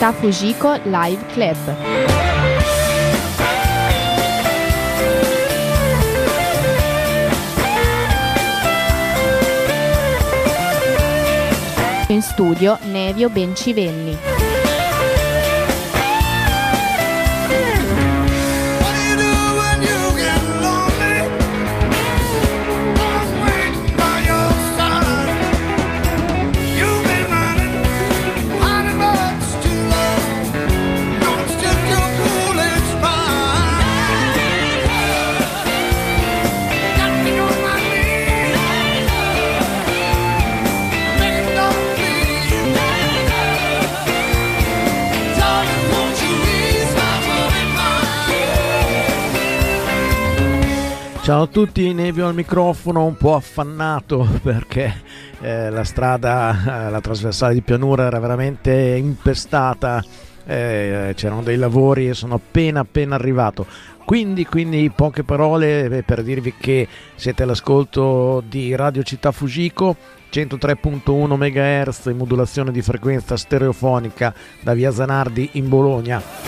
Città Fujiko Live Club. In studio Nevio Bencivenni. Ciao a tutti, Nevio al microfono, un po' affannato perché la strada, la trasversale di pianura era veramente impestata, c'erano dei lavori e sono appena arrivato. Quindi poche parole per dirvi che siete all'ascolto di Radio Città Fujiko, 103.1 MHz in modulazione di frequenza stereofonica da via Zanardi in Bologna.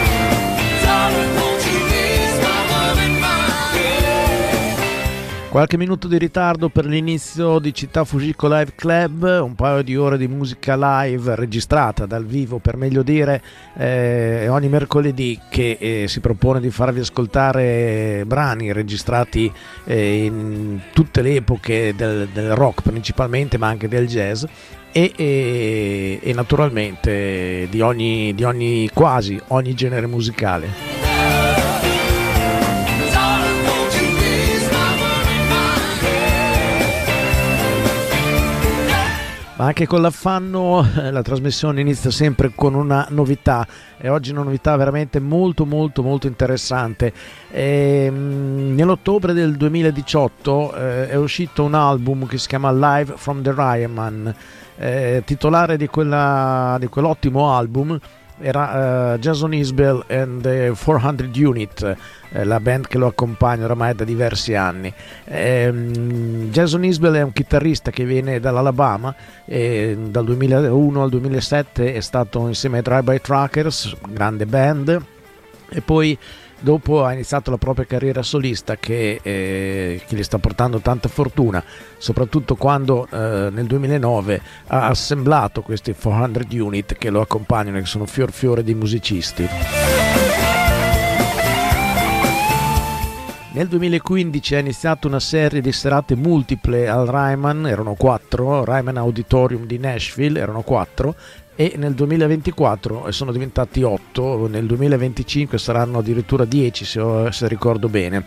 Qualche minuto di ritardo per l'inizio di Città Fujiko Live Club, un paio di ore di musica live registrata dal vivo, per meglio dire, ogni mercoledì, che si propone di farvi ascoltare brani registrati in tutte le epoche del rock principalmente, ma anche del jazz e naturalmente di quasi ogni genere musicale. Ma anche con l'affanno la trasmissione inizia sempre con una novità, e oggi una novità veramente molto interessante. Nell'ottobre del 2018 è uscito un album che si chiama Live from the Ryman, titolare di quell'ottimo album era Jason Isbell and the 400 Unit, la band che lo accompagna oramai da diversi anni. Jason Isbell è un chitarrista che viene dall'Alabama e dal 2001 al 2007 è stato insieme ai Drive-By Truckers, grande band, e poi dopo ha iniziato la propria carriera solista che gli sta portando tanta fortuna, soprattutto quando nel 2009 ha assemblato questi 400 Unit che lo accompagnano, che sono fiore di musicisti. Nel 2015 ha iniziato una serie di serate multiple al Ryman, erano 4, Ryman Auditorium di Nashville, erano 4, e nel 2024 sono diventati 8, nel 2025 saranno addirittura 10 se ricordo bene.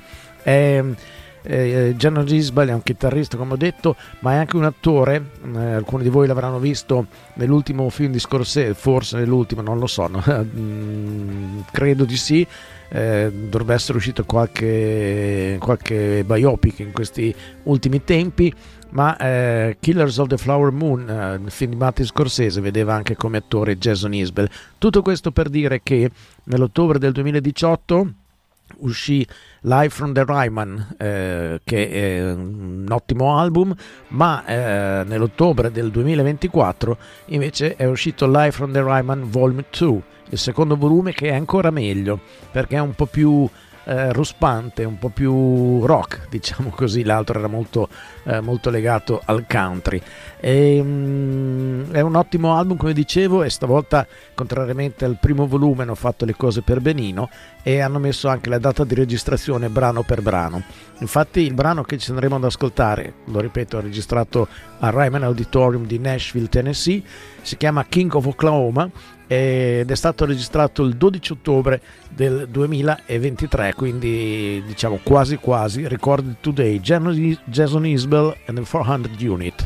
Jason Isbell è un chitarrista, come ho detto, ma è anche un attore. Alcuni di voi l'avranno visto nell'ultimo film di Scorsese, forse nell'ultimo, non lo so, credo di sì. Dovrebbe essere uscito qualche biopic in questi ultimi tempi, ma Killers of the Flower Moon, il film di Martin Scorsese, vedeva anche come attore Jason Isbell. Tutto questo per dire che nell'ottobre del 2018 uscì Live from the Ryman, che è un ottimo album, ma nell'ottobre del 2024 invece è uscito Live from the Ryman Volume 2, il secondo volume, che è ancora meglio perché è un po' più ruspante, un po' più rock, diciamo così. L'altro era molto legato al country. È un ottimo album, come dicevo, e stavolta, contrariamente al primo volume, hanno fatto le cose per benino e hanno messo anche la data di registrazione brano per brano. Infatti il brano che ci andremo ad ascoltare, lo ripeto, è registrato al Ryman Auditorium di Nashville, Tennessee, si chiama King of Oklahoma ed è stato registrato il 12 ottobre del 2023, quindi diciamo quasi Recorded Today, Jason Isbell and the 400 Unit.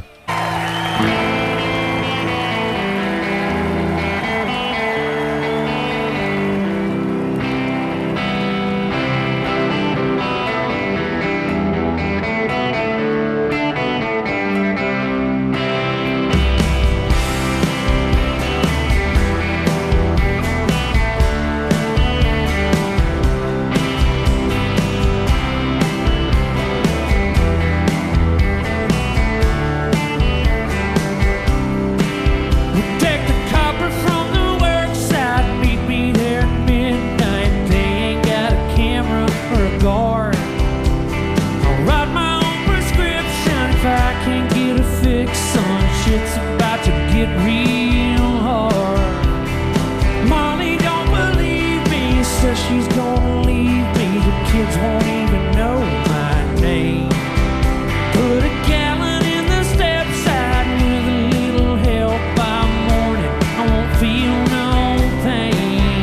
shit's about to get real hard. Molly don't believe me, says she's gonna leave me. The kids won't even know my name. Put a gallon in the step side with a little help by morning. I won't feel no pain.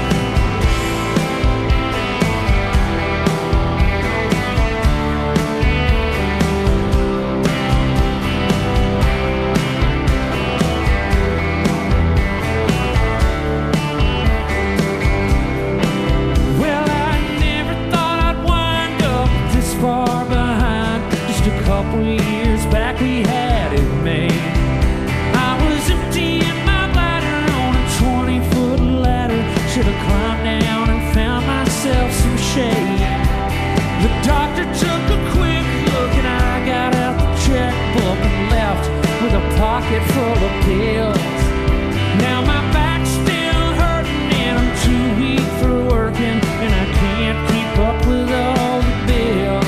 Well, I never thought I'd wind up this far behind. Just a couple years back we had it made. I was emptying my bladder on a 20-foot ladder. Should've climbed down and found myself some shade. The doctor took a quick look and I got out the checkbook and left with a pocket full of pills. Now my back's still hurting and I'm too weak for working, and I can't keep up with all the bills.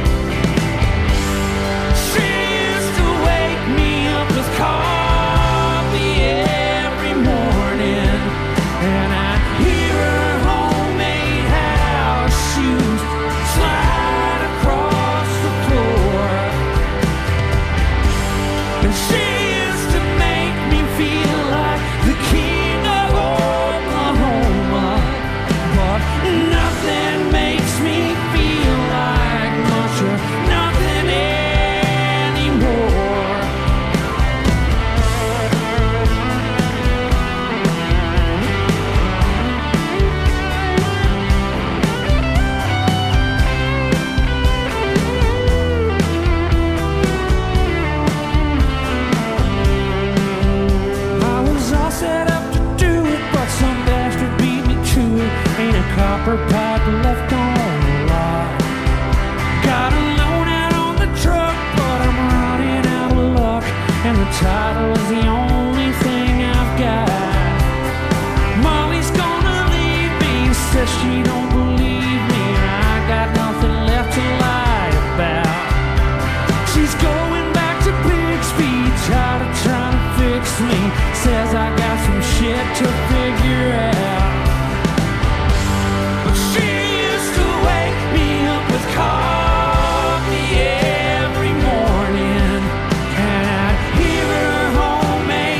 She used to wake me up with coffee every morning, and I'd hear her homemade house shoes slide across the floor. And she used to make me feel like the king of Oklahoma, but nothing makes me feel like much or nothing anymore. I was all set up to do it, but some bastard beat me to it. Ain't a copper pipe left on the lot. Got a loan out on the truck, but I'm running out of luck, and the title is the only thing I've got. Molly's gonna leave me, says she don't believe me, and I got nothing left to lie about. She's going back to Bixby, tired of trying to fix me, says I got some shit to figure out. But she used to wake me up with coffee every morning, and I'd hear her homemade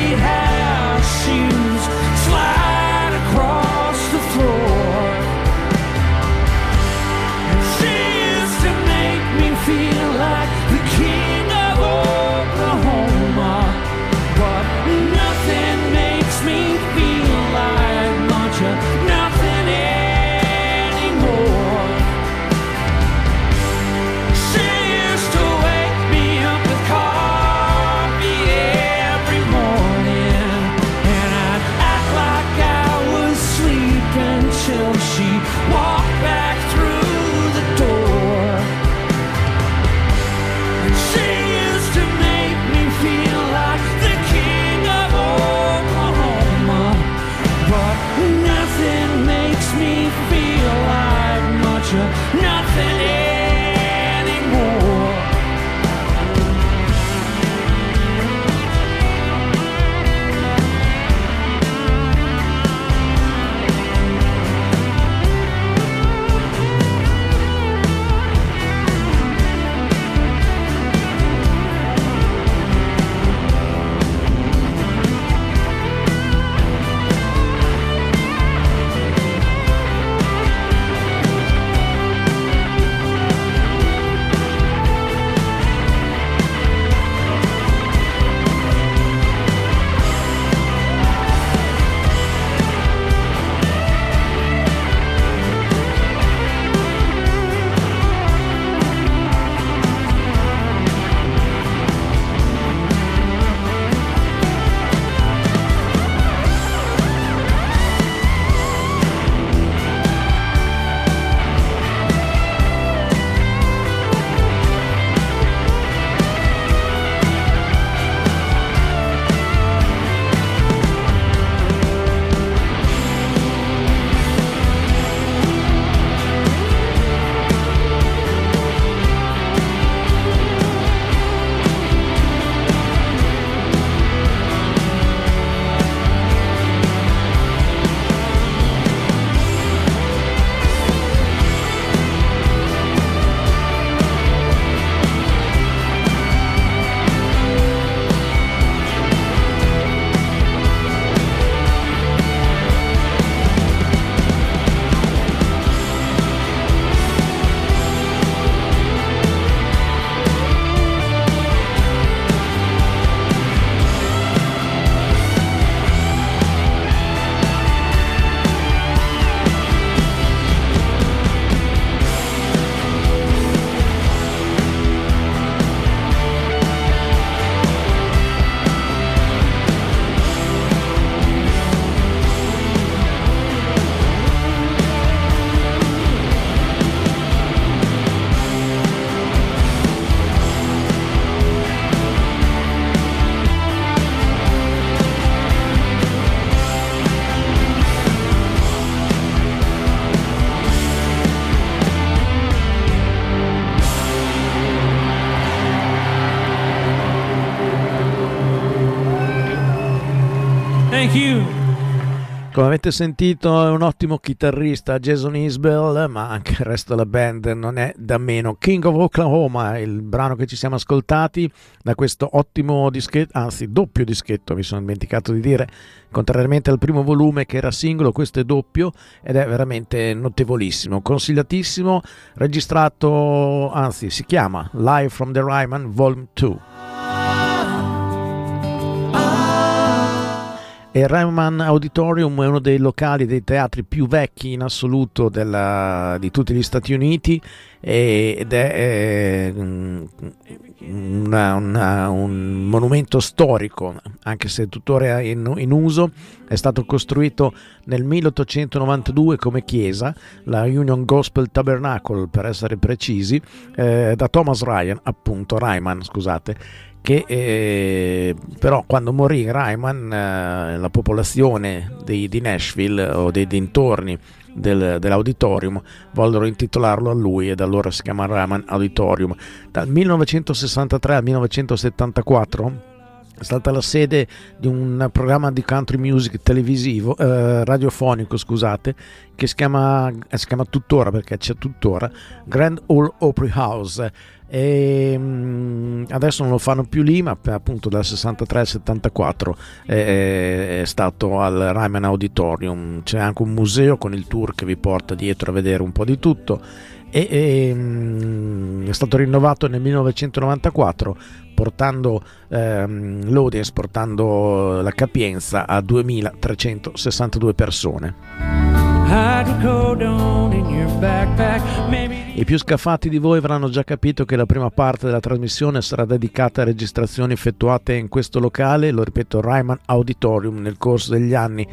Thank you. Come avete sentito è un ottimo chitarrista Jason Isbell, ma anche il resto della band non è da meno. King of Oklahoma, il brano che ci siamo ascoltati da questo ottimo dischetto, anzi doppio dischetto, mi sono dimenticato di dire, contrariamente al primo volume che era singolo, questo è doppio ed è veramente notevolissimo, consigliatissimo, registrato, anzi si chiama Live from the Ryman Volume 2. Il Ryman Auditorium è uno dei locali, dei teatri più vecchi in assoluto di tutti gli Stati Uniti ed è un monumento storico, anche se tuttora è in uso. È stato costruito nel 1892 come chiesa, la Union Gospel Tabernacle per essere precisi, da Thomas Ryman, scusate, che però quando morì Ryman la popolazione di Nashville o dei dintorni dell'auditorium vollero intitolarlo a lui e da allora si chiama Ryman Auditorium. Dal 1963 al 1974 è stata la sede di un programma di country music televisivo, radiofonico, scusate, che si chiama tuttora, perché c'è tuttora, Grand Ole Opry House. E adesso non lo fanno più lì, ma appunto dal 63 al 74 è stato al Ryman Auditorium. C'è anche un museo con il tour che vi porta dietro a vedere un po' di tutto e è stato rinnovato nel 1994 portando l'audience, portando la capienza a 2362 persone. I più scafati di voi avranno già capito che la prima parte della trasmissione sarà dedicata a registrazioni effettuate in questo locale, lo ripeto, Ryman Auditorium, nel corso degli anni.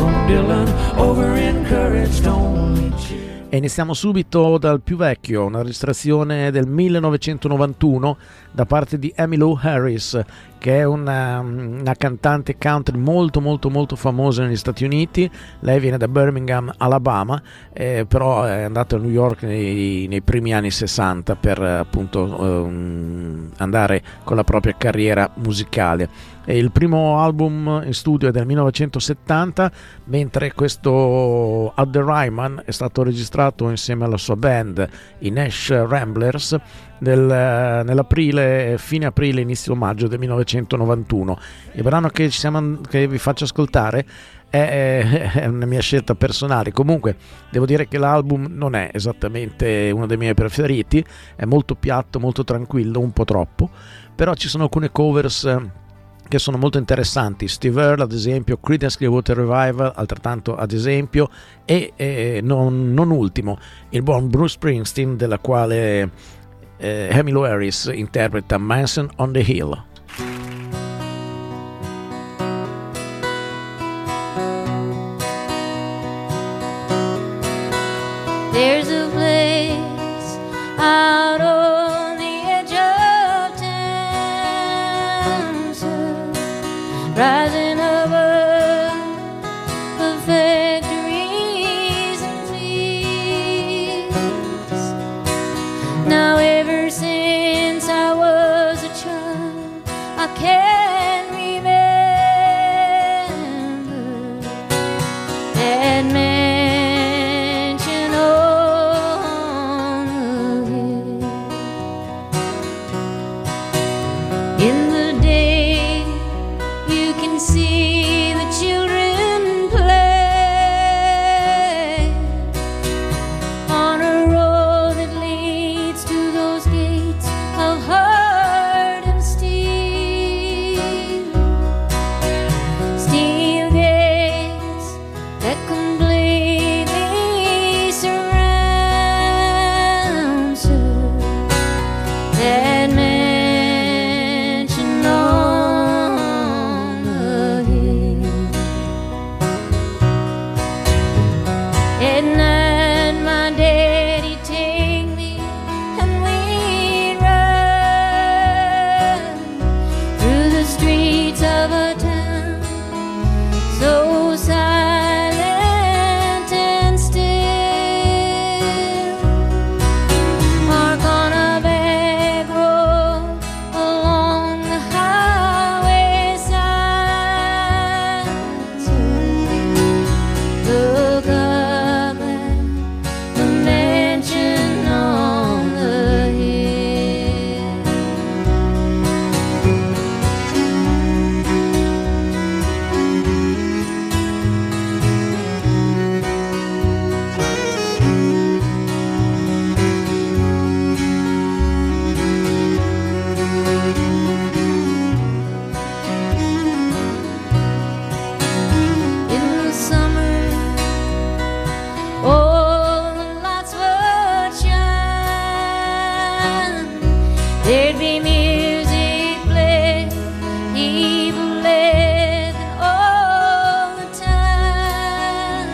E iniziamo subito dal più vecchio, una registrazione del 1991 da parte di Emmylou Harris, che è una cantante country molto famosa negli Stati Uniti. Lei viene da Birmingham, Alabama, però è andata a New York nei primi anni 60 per appunto andare con la propria carriera musicale. E il primo album in studio è del 1970, mentre questo At the Ryman è stato registrato insieme alla sua band, i Nash Ramblers, nell'aprile, fine aprile, inizio maggio del 1991. Il brano che vi faccio ascoltare è una mia scelta personale. Comunque devo dire che l'album non è esattamente uno dei miei preferiti, è molto piatto, molto tranquillo, un po' troppo, però ci sono alcune covers che sono molto interessanti. Steve Earle ad esempio, Creedence Clearwater Revival altrettanto ad esempio, e non ultimo il buon Bruce Springsteen, della quale Emmylou Harris interpreta Mansion on the Hill. There's a place out on the edge of town, so rising above the factories and fields. Now ever since I was a child, I can remember that mansion on the hill. In the day you can see there'd be music playing, evil laughing all the time.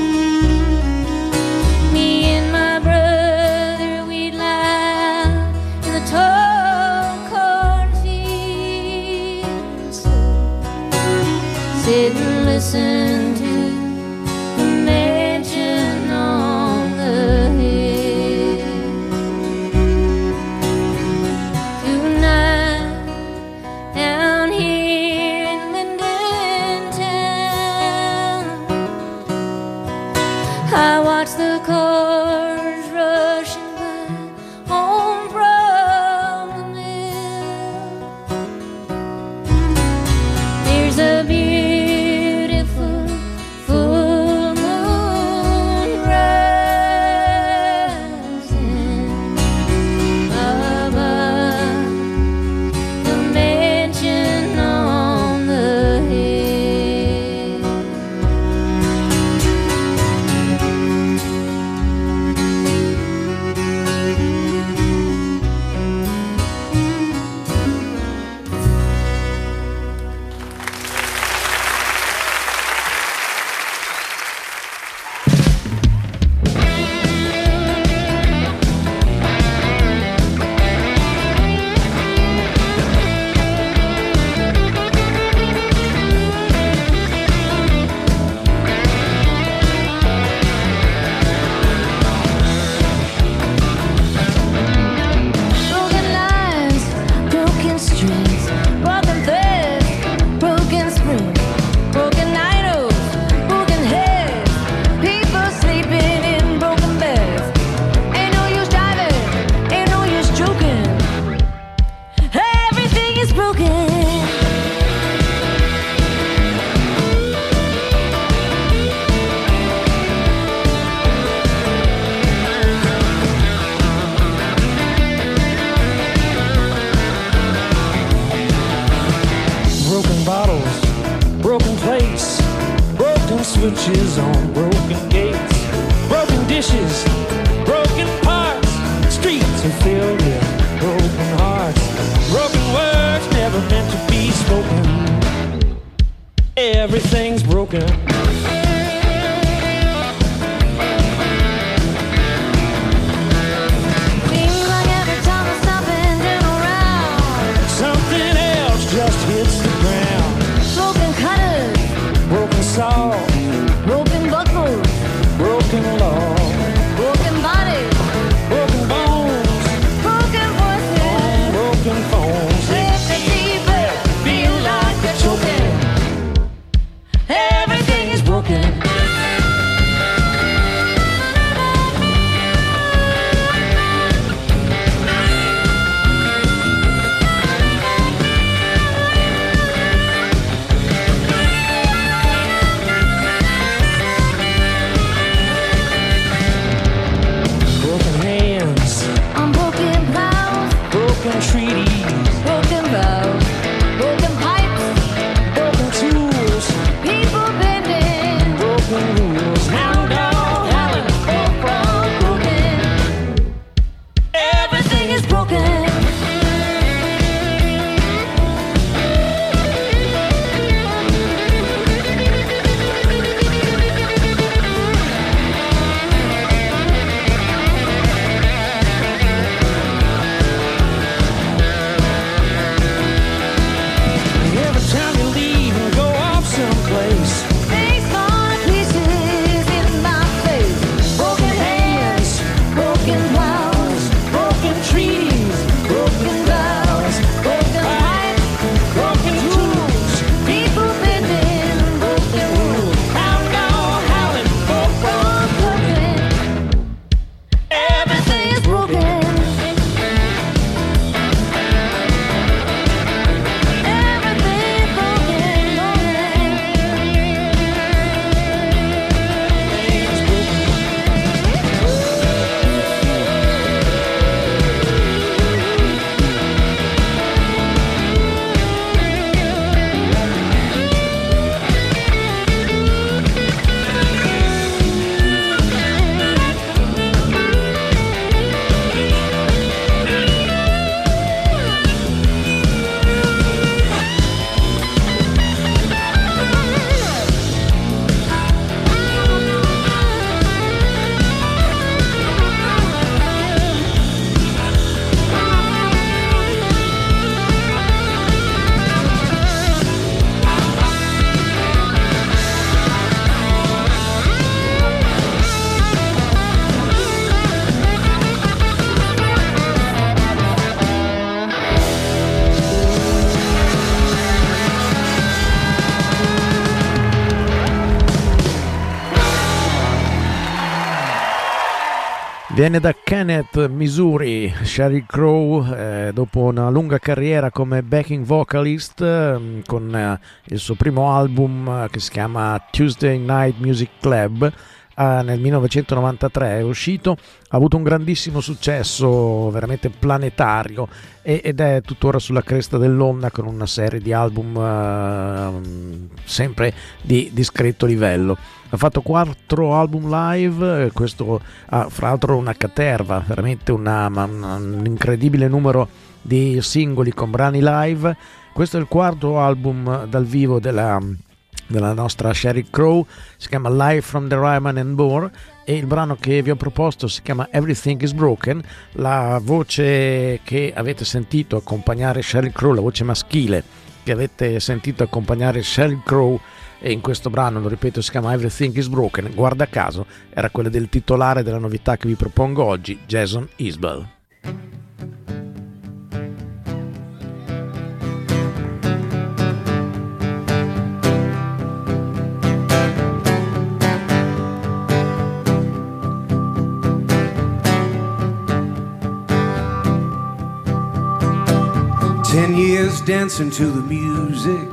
Me and my brother, we'd lie in the tall cornfields, sit and listen to the mansion on the hill. Tonight, down here in Linden Town, I watch the cars rushing by home from the mill. There's a beautiful full moon rising above the mansion on the hill. Broken lines, broken streets, broken threads, broken springs, broken idols, broken heads, people sleeping in broken beds. Ain't no use diving, ain't no use joking. Everything is broken. Broken bottles, broken plates, broken switches on broken gates, broken dishes, broken parts, streets are filled with broken hearts, broken words never meant to be spoken. Everything's broken. Seems like every time I stop and turn around, Something else just hits the ground. broken cutters, Broken saw, broken buckles, broken law, broken bodies, broken bones, broken voices. broken phones. Take a deep breath, feel like you're choking. Everything is broken. Broken hands, On broken plows, broken treaties, broken vows, broken pipes, broken tools, people bending, broken rules. hound dog howling, full from broken. Everything is broken. Viene da Kenneth, Missouri, Sheryl Crow, dopo una lunga carriera come backing vocalist, con il suo primo album che si chiama Tuesday Night Music Club, nel 1993 è uscito, ha avuto un grandissimo successo, veramente planetario, ed è tuttora sulla cresta dell'onda con una serie di album sempre di discreto livello. Ha fatto 4 album live, questo fra l'altro una caterva, veramente un incredibile numero di singoli con brani live. Questo è il 4º album dal vivo della nostra Sheryl Crow, si chiama Live from the Ryman and Bohr, e il brano che vi ho proposto si chiama Everything is Broken. La voce che avete sentito accompagnare Sheryl Crow, la voce maschile che avete sentito accompagnare Sheryl Crow e in questo brano, lo ripeto, si chiama Everything is Broken, guarda caso era quella del titolare della novità che vi propongo oggi, Jason Isbell. 10 years dancing to the music,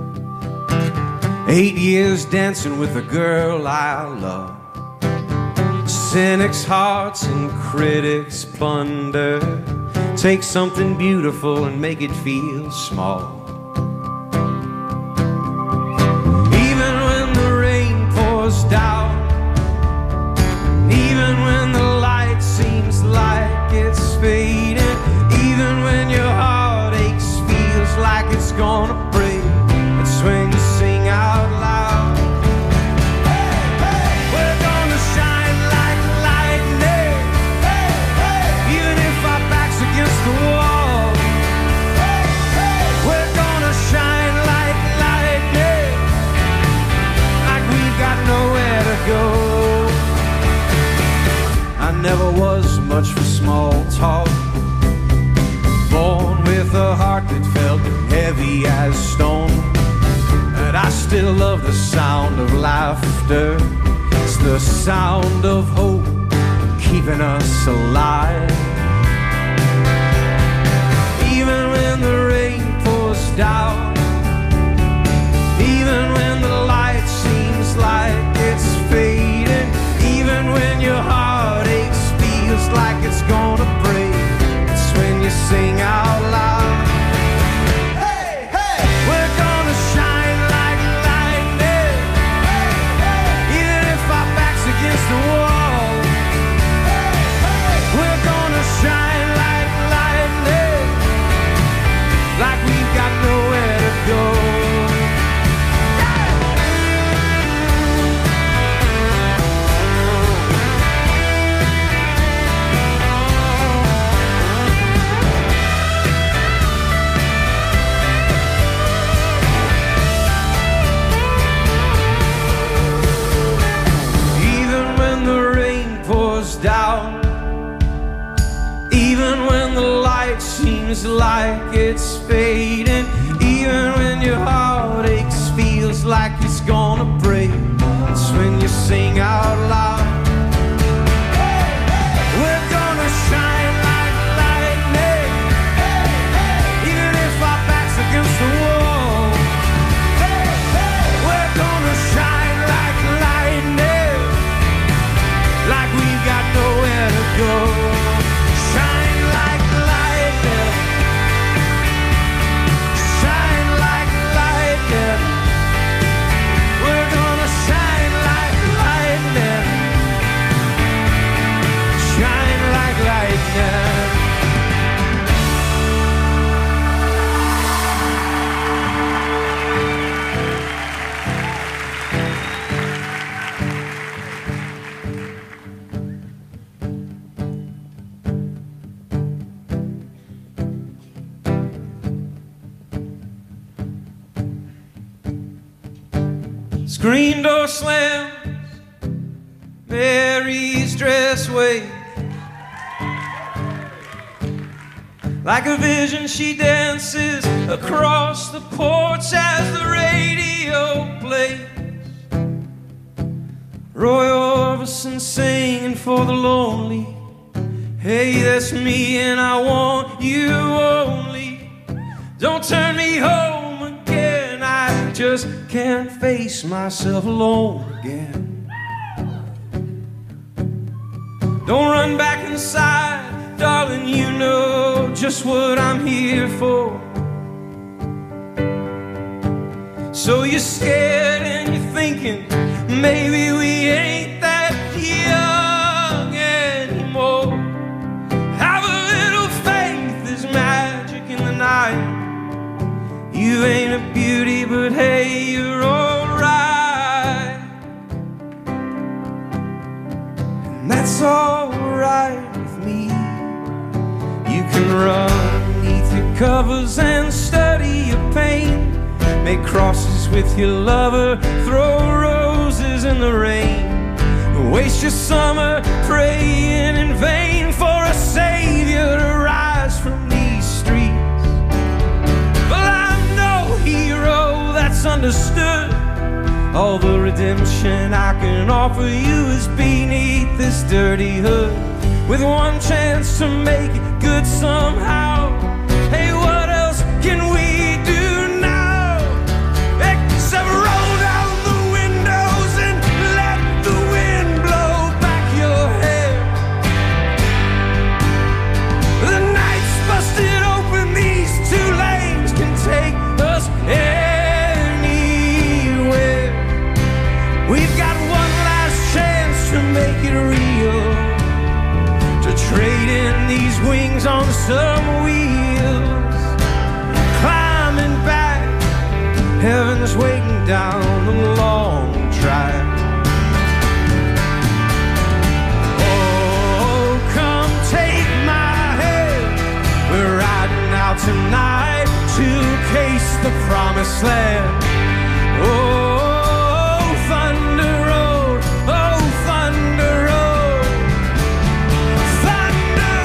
8 years dancing with the girl I love. Cynics' hearts and critics' plunder. Take something beautiful and make it feel small. Even when the rain pours down, even when the light seems like it's fading, even when your heart aches, feels like it's gonna break, it's when you sing out loud. Hey, hey, we're gonna shine like lightning. Hey, hey, even if our back's against the wall. Hey, hey, we're gonna shine like lightning, like we've got nowhere to go. I never was much for small talk, born with a heart that felt heavy as stone. But I still love the sound of laughter. It's the sound of hope keeping us alive. Even when the rain pours down, even when the light seems like it's fading, even when your heart aches, feels like it's gonna break, it's when you sing out loud. Hey, hey, we're gonna shine like lightning. Hey, hey, even if our back's against the wall. Hey, hey, we're gonna shine like lightning, like we've got nowhere to go. Down, even when the light seems like it's fading, even when your heart aches, feels like it's gonna break, it's when you sing out loud. Hey, hey, we're gonna shine like lightning. Hey, hey, even if our back's against the wall. Hey, hey, we're gonna shine like lightning, like we've got nowhere to go. Shine like lightning, shine like lightning. We're gonna shine like lightning, shine like lightning. Screen door slams, Mary's dress waves. Like a vision she dances across the porch as the radio plays. Roy Orbison singing for the lonely, Hey, that's me and I want you only. Don't turn me home again. I just can't face myself alone again. Don't run back inside, darling, you know just what I'm here for. So you're scared and you're thinking maybe we ain't that young anymore. Have a little faith, there's magic in the night. You ain't a beauty, but hey, you're alright. And that's alright with me. You can run beneath your covers and study your pain. Make crosses with your lover, throw roses in the rain. Waste your summer praying in vain for a savior to rise from these streets. Well, I'm no hero, that's understood. All the redemption I can offer you is beneath this dirty hood. With one chance to make it good somehow. Hey, what else can we do now? Except roll down the windows and let the wind blow back your hair. The night's busted open, these two lanes can take us anywhere. We've got one last chance to make it real, to trade in these wings on some wheels. Climbing back, heaven's waiting down the long drive. Oh, come take my hand, we're riding out tonight to case the promised land. Oh, Thunder Road, oh, Thunder Road, Thunder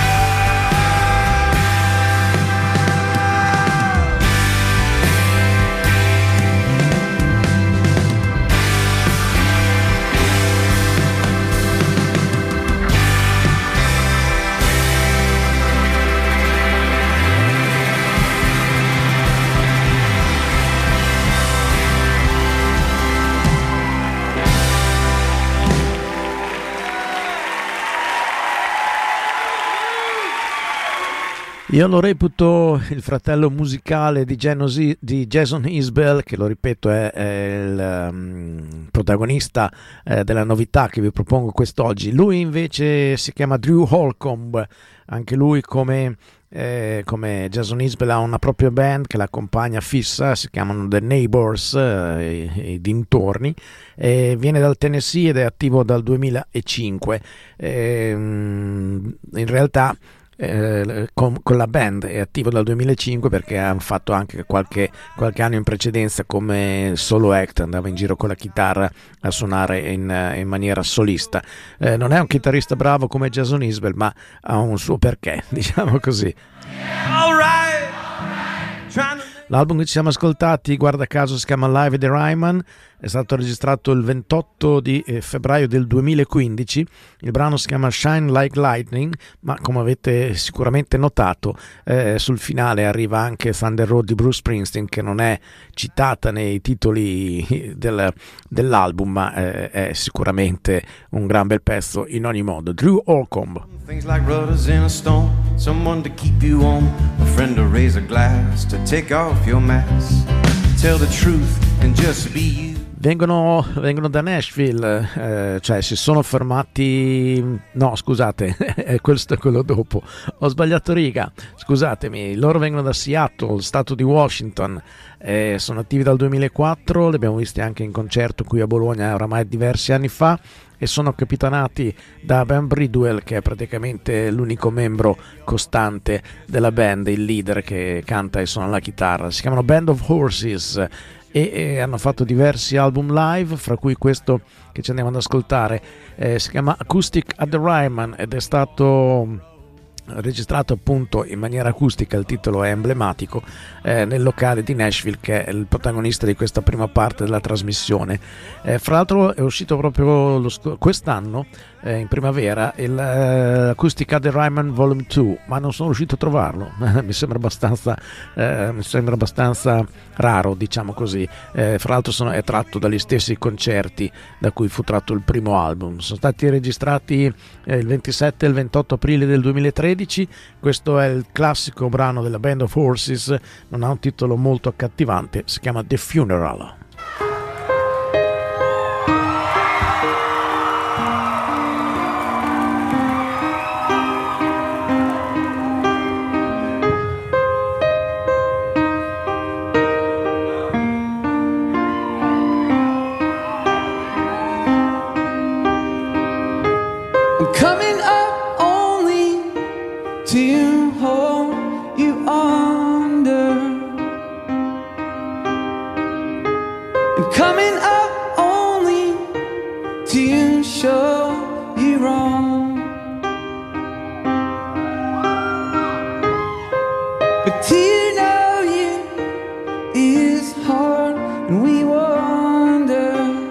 Io lo reputo il fratello musicale di Jason Isbell, che lo ripeto è il protagonista della novità che vi propongo quest'oggi. Lui invece si chiama Drew Holcomb, anche lui come Jason Isbell ha una propria band che l'accompagna fissa, si chiamano The Neighbors, i dintorni, viene dal Tennessee ed è attivo dal 2005. In realtà con la band è attivo dal 2005 perché ha fatto anche qualche anno in precedenza come solo act, andava in giro con la chitarra a suonare in maniera solista. Non è un chitarrista bravo come Jason Isbell, ma ha un suo perché, diciamo così. L'album che ci siamo ascoltati, guarda caso, si chiama Live at the Ryman, è stato registrato il 28 di febbraio del 2015. Il brano si chiama Shine Like Lightning, ma come avete sicuramente notato sul finale arriva anche Thunder Road di Bruce Springsteen, che non è citata nei titoli dell'album, ma è sicuramente un gran bel pezzo in ogni modo. Drew Holcomb. Things like rudders in a storm, someone to keep you warm, a friend to raise a glass, to take off your mask, tell the truth and just be you. Vengono da Nashville, cioè si sono fermati, no scusate, questo è quello dopo, ho sbagliato riga, scusatemi. Loro vengono da Seattle, stato di Washington, sono attivi dal 2004, li abbiamo visti anche in concerto qui a Bologna oramai diversi anni fa, e sono capitanati da Ben Bridwell, che è praticamente l'unico membro costante della band, il leader che canta e suona la chitarra. Si chiamano Band of Horses e hanno fatto diversi album live, fra cui questo che ci andiamo ad ascoltare, si chiama Acoustic at the Ryman ed è stato registrato appunto in maniera acustica, il titolo è emblematico, nel locale di Nashville, che è il protagonista di questa prima parte della trasmissione. Fra l'altro è uscito proprio quest'anno, in primavera, l'Acoustica The Ryman Volume 2, ma non sono riuscito a trovarlo. mi sembra abbastanza raro, diciamo così. Fra l'altro è tratto dagli stessi concerti da cui fu tratto il primo album. Sono stati registrati il 27 e il 28 aprile del 2013. Questo è il classico brano della Band of Horses, non ha un titolo molto accattivante, si chiama The Funeral. Coming up only to hold you under, and coming up only to show you wrong. But to know you is hard, and we wonder.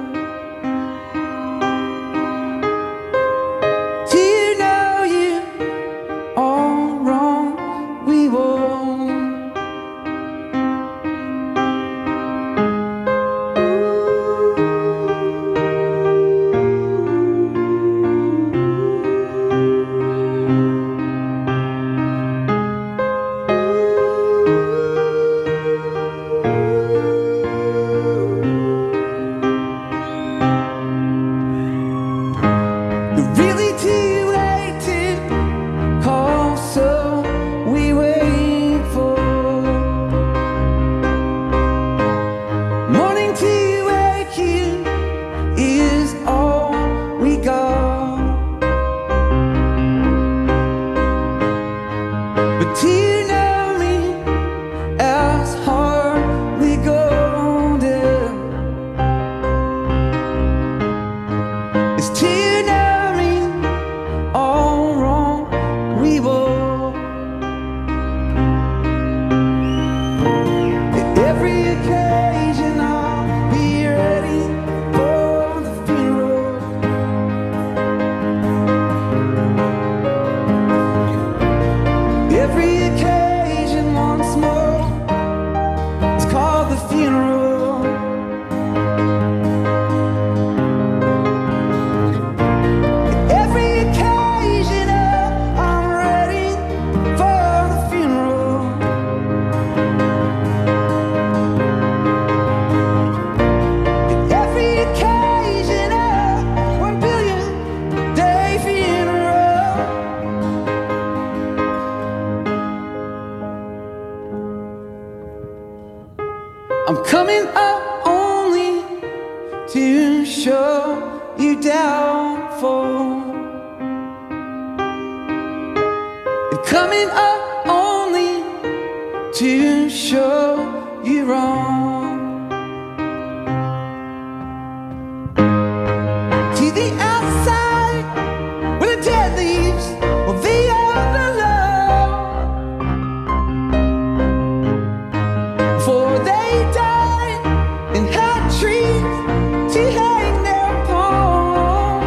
I'm coming up only to show you downfall. And coming up only to show you wrong. To the outside, where the dead leaves will be on the low. For they died and had trees to hang their palm.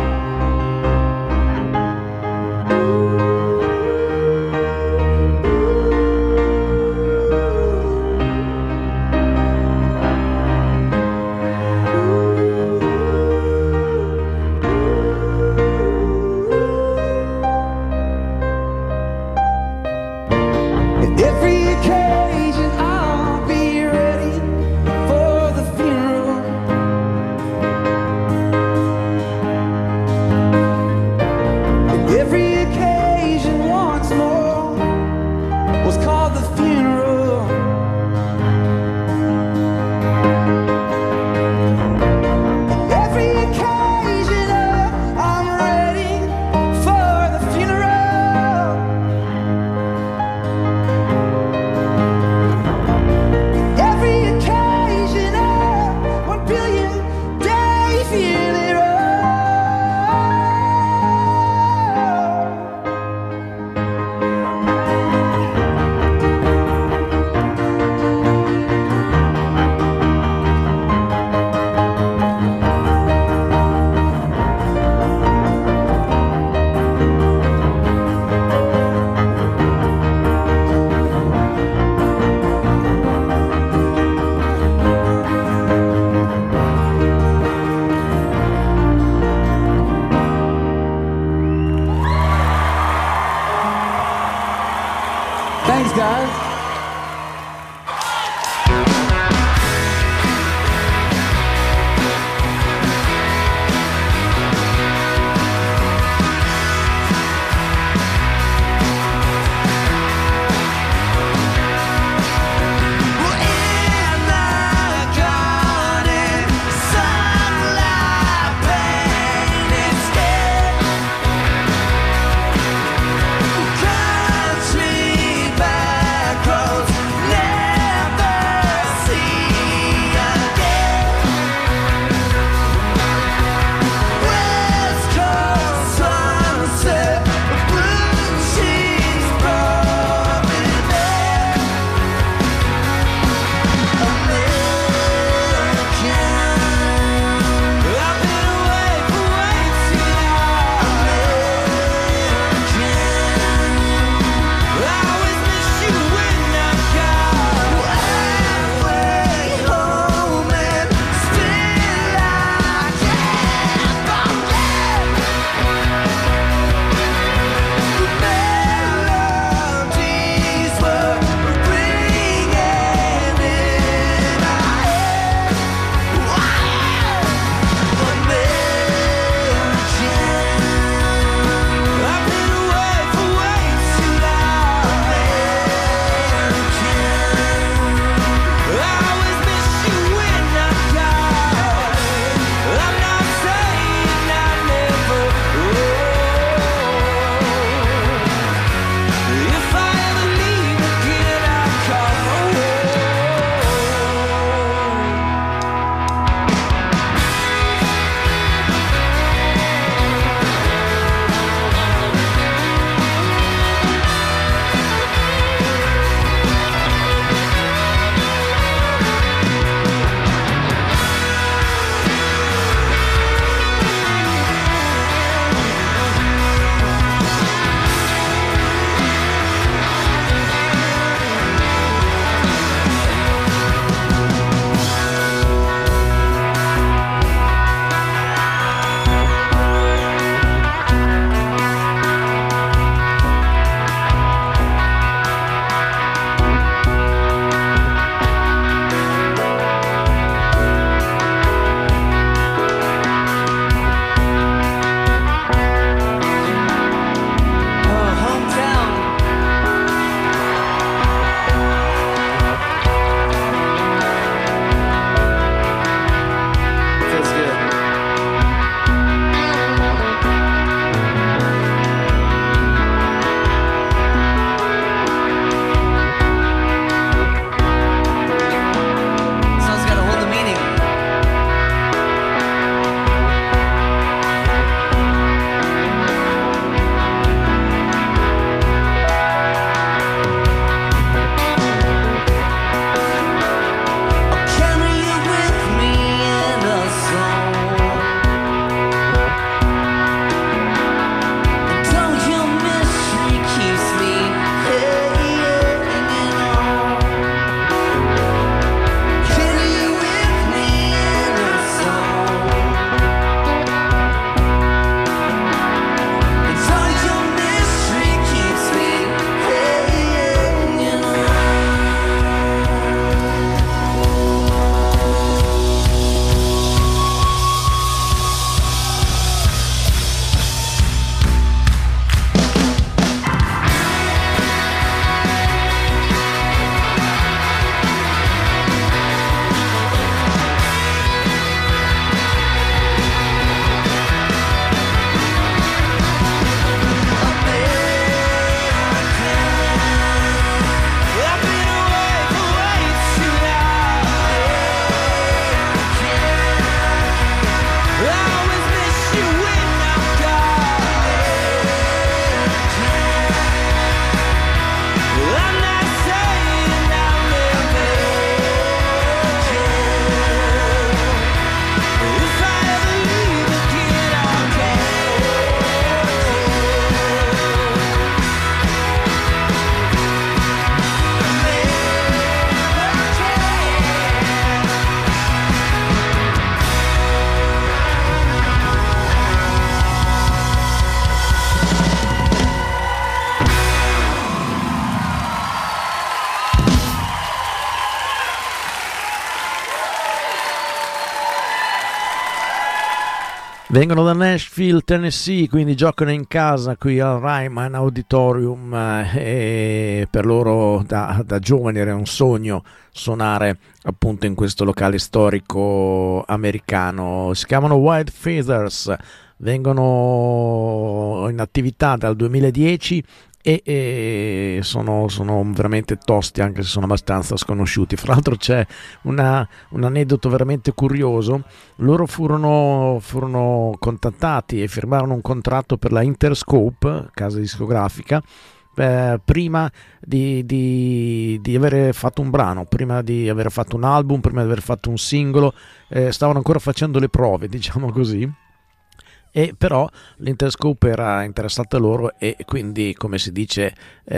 Vengono da Nashville, Tennessee, quindi giocano in casa qui al Ryman Auditorium e per loro da giovani era un sogno suonare appunto in questo locale storico americano. Si chiamano Wild Feathers, vengono in attività dal 2010 e sono veramente tosti, anche se sono abbastanza sconosciuti. Fra l'altro c'è un aneddoto veramente curioso. Loro furono contattati e firmarono un contratto per la Interscope, casa discografica, prima di avere fatto un brano, prima di aver fatto un album, prima di aver fatto un singolo. Stavano ancora facendo le prove, diciamo così. E però l'Interscope era interessata a loro e quindi, come si dice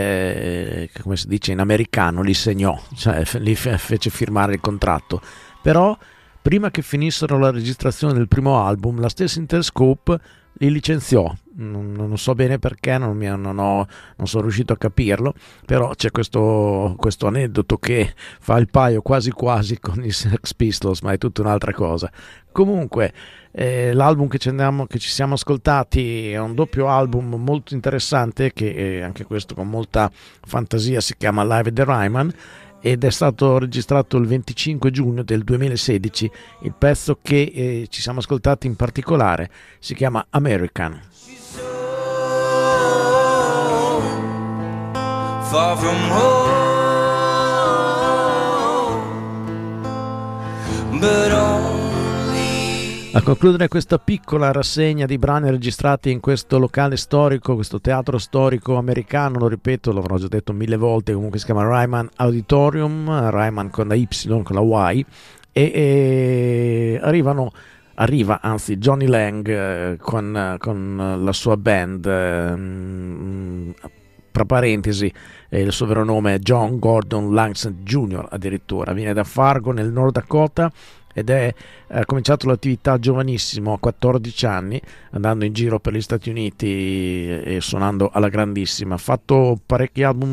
in americano, li segnò, cioè li fece firmare il contratto. Però prima che finissero la registrazione del primo album, la stessa Interscope li licenziò. Non so bene perché, non sono riuscito a capirlo, però c'è questo aneddoto che fa il paio quasi quasi con i Sex Pistols, ma è tutta un'altra cosa. Comunque l'album che ci siamo ascoltati è un doppio album molto interessante, che anche questo con molta fantasia si chiama Live at the Ryman, ed è stato registrato il 25 giugno del 2016. Il pezzo che ci siamo ascoltati in particolare si chiama American. Far from home, but only. A concludere questa piccola rassegna di brani registrati in questo locale storico, questo teatro storico americano, lo ripeto, l'avrò già detto 1000 volte, comunque si chiama Ryman Auditorium, Ryman con la Y, con la Y, e arriva anzi Johnny Lang con la sua band, tra parentesi il suo vero nome è John Gordon Langston Jr. addirittura, viene da Fargo nel North Dakota ed ha cominciato l'attività giovanissimo, a 14 anni, andando in giro per gli Stati Uniti e suonando alla grandissima. Ha fatto parecchi album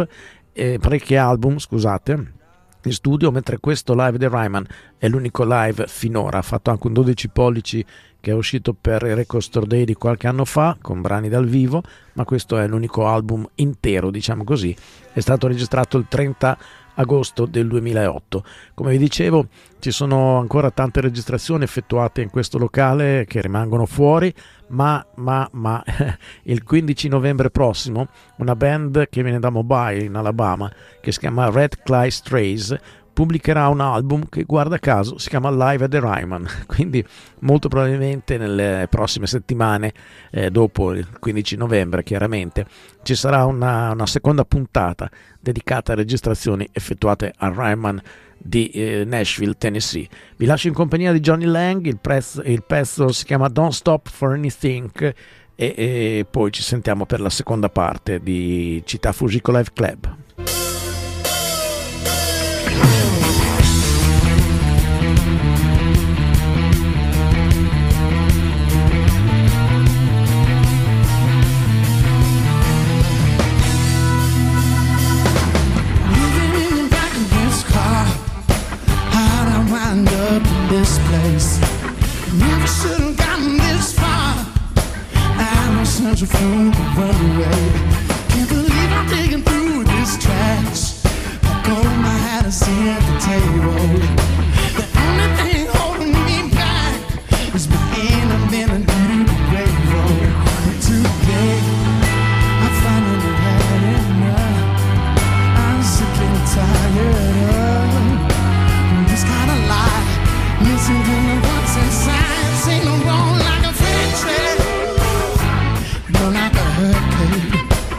in studio, mentre questo Live the Ryman è l'unico live finora. Ha fatto anche un 12 pollici che è uscito per il Record Store Day di qualche anno fa con brani dal vivo, ma questo è l'unico album intero, diciamo così. È stato registrato il 30 agosto del 2008. Come vi dicevo, ci sono ancora tante registrazioni effettuate in questo locale che rimangono fuori, ma il 15 novembre prossimo una band che viene da Mobile in Alabama, che si chiama Red Clay Strays, pubblicherà un album che, guarda caso, si chiama Live at the Ryman, quindi molto probabilmente nelle prossime settimane, dopo il 15 novembre chiaramente, ci sarà una seconda puntata dedicata a registrazioni effettuate al Ryman di Nashville, Tennessee. Vi lascio in compagnia di Johnny Lang, il pezzo si chiama Don't Stop for Anything e poi ci sentiamo per la seconda parte di Città Fujiko Live Club. This place never should have gotten this far. I'm searching for the runaway. Can't believe I'm digging through this trash. I go my hat and sit at the table. The only thing holding me back is being a man and due to the grave road. But today I finally had enough. I'm sick and tired of this kind of life. Listen to me once inside, sing no wrong like a fairy tale, blow like a hurricane.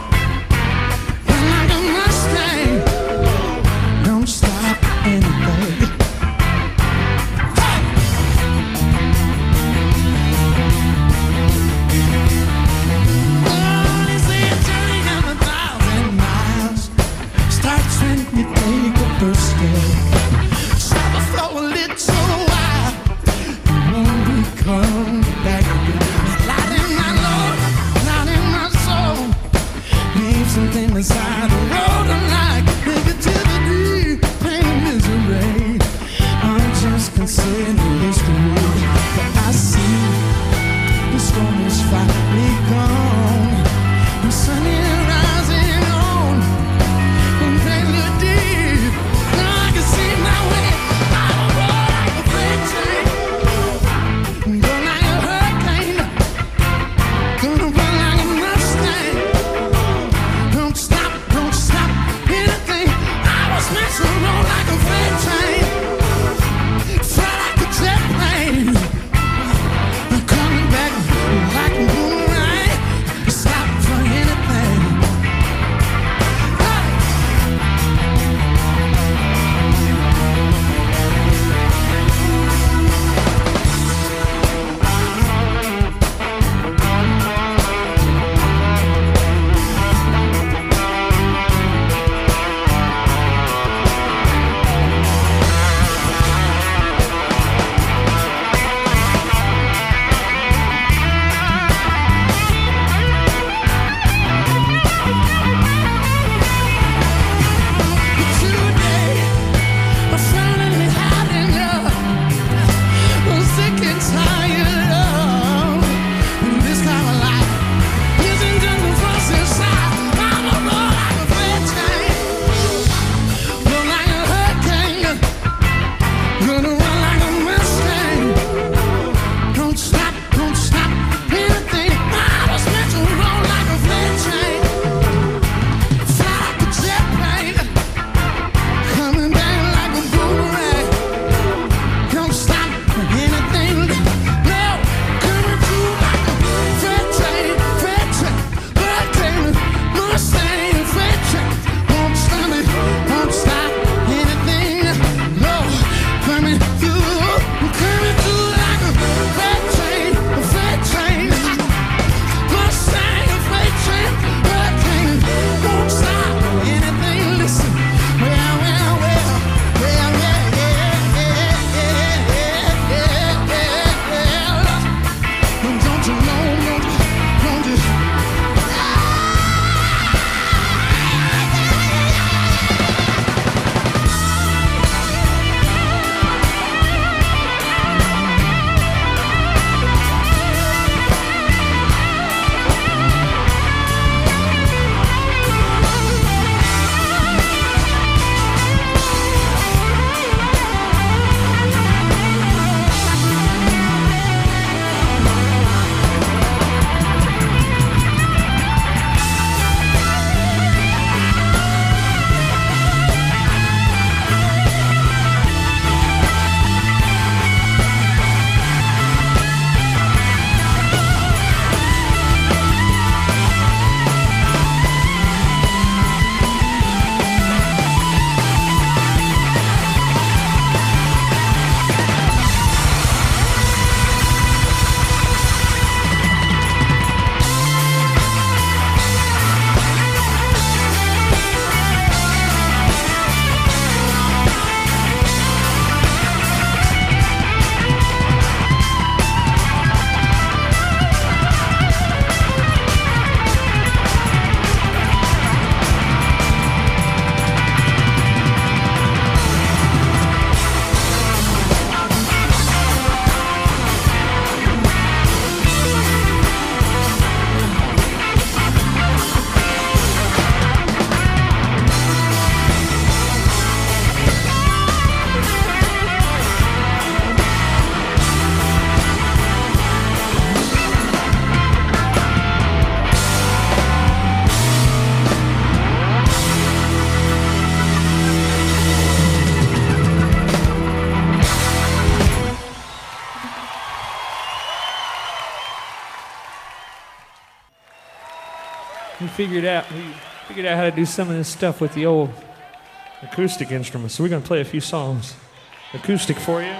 figured out how to do some of this stuff with the old acoustic instruments. So we're gonna play a few songs acoustic for you.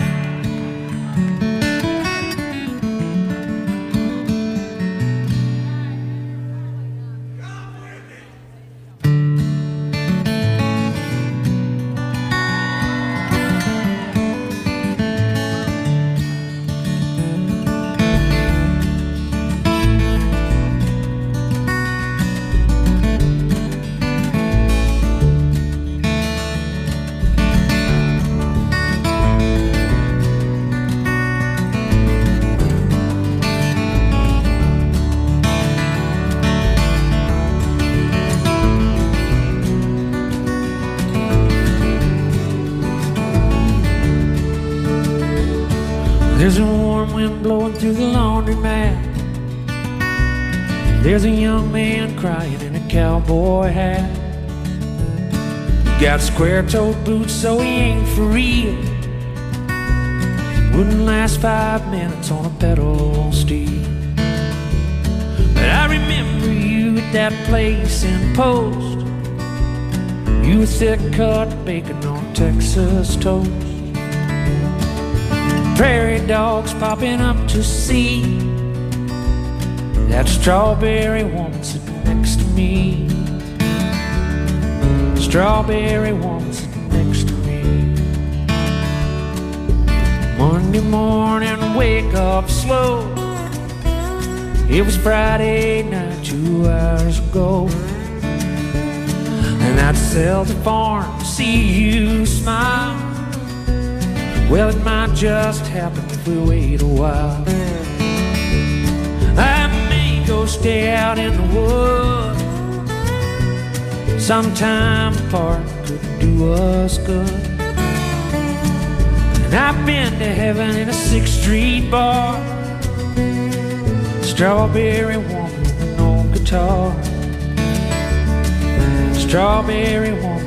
There's a warm wind blowing through the laundromat. There's a young man crying in a cowboy hat. Got square-toed boots so he ain't for real. Wouldn't last 5 minutes on a pedal steel. But I remember you at that place in Post. You were thick-cut bacon on Texas toast. Prairie dogs popping up to see that strawberry woman sitting next to me. Strawberry woman sitting next to me. Monday morning, wake up slow. It was Friday night 2 hours ago. And I'd sell the farm to see you smile. Well, it might just happen if we wait a while. I may go stay out in the woods. Sometime apart could do us good. And I've been to heaven in a 6th Street bar. Strawberry woman with an old guitar. Strawberry woman.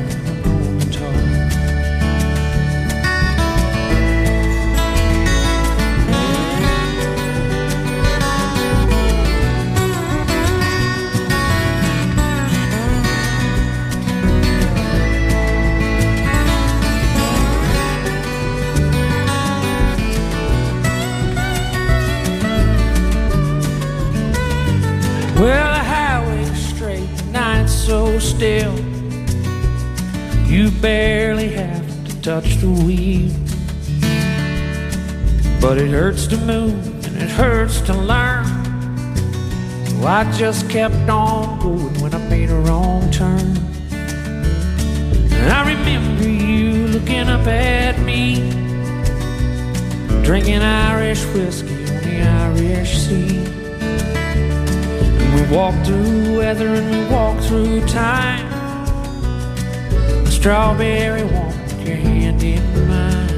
Well, the highway's straight, the night's so still. You barely have to touch the wheel. But it hurts to move and it hurts to learn. So I just kept on going when I made a wrong turn. And I remember you looking up at me, drinking Irish whiskey on the Irish Sea. We walked through weather and we walked through time. A strawberry woman, with your hand in mine.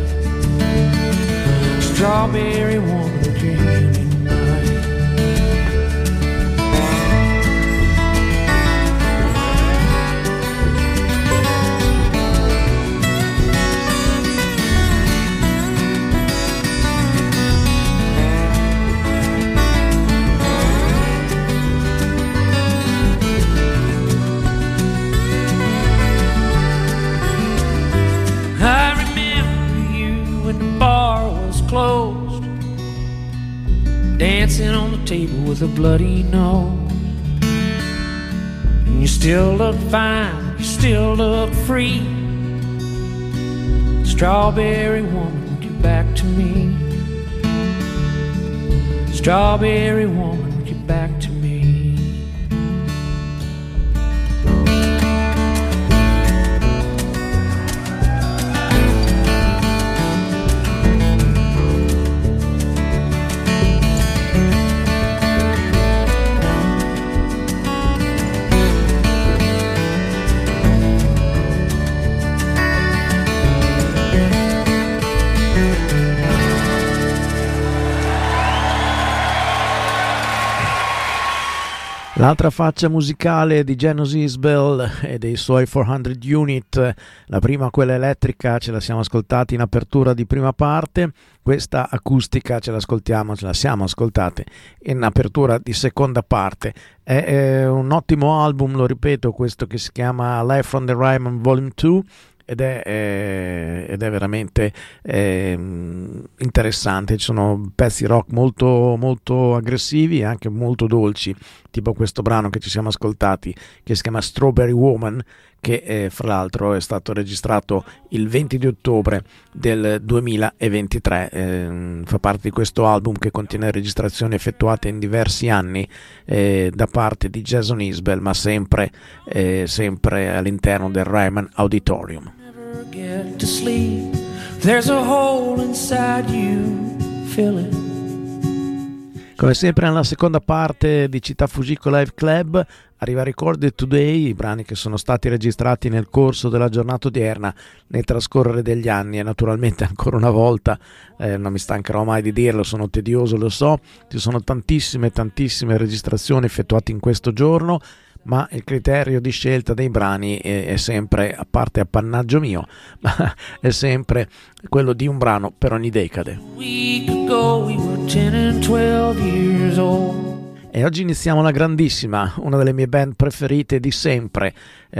Strawberry woman, with your hand in mine. Closed, dancing on the table with a bloody nose. And you still look fine, you still look free. Strawberry woman, get back to me. Strawberry woman, get back to me. L'altra faccia musicale di Janos Isbell e dei suoi 400 Unit, la prima, quella elettrica, ce la siamo ascoltati in apertura di prima parte, questa acustica ce la siamo ascoltate in apertura di seconda parte. È un ottimo album, lo ripeto, questo che si chiama Live from the Ryman Volume 2, ed è veramente interessante. Ci sono pezzi rock molto molto aggressivi e anche molto dolci, tipo questo brano che ci siamo ascoltati che si chiama Strawberry Woman, che fra l'altro è stato registrato il 20 di ottobre del 2023, fa parte di questo album che contiene registrazioni effettuate in diversi anni da parte di Jason Isbell, ma sempre all'interno del Ryman Auditorium. Never get to sleep. There's a hole inside you, fill it. Come sempre nella seconda parte di Città Fujiko Live Club arriva Recorded Today, i brani che sono stati registrati nel corso della giornata odierna, nel trascorrere degli anni, e naturalmente ancora una volta, non mi stancherò mai di dirlo, sono tedioso, lo so, ci sono tantissime registrazioni effettuate in questo giorno, ma il criterio di scelta dei brani è sempre, a parte appannaggio mio, ma è sempre quello di un brano per ogni decade. A week ago we were 10 and 12 years old. E oggi iniziamo la grandissima, una delle mie band preferite di sempre,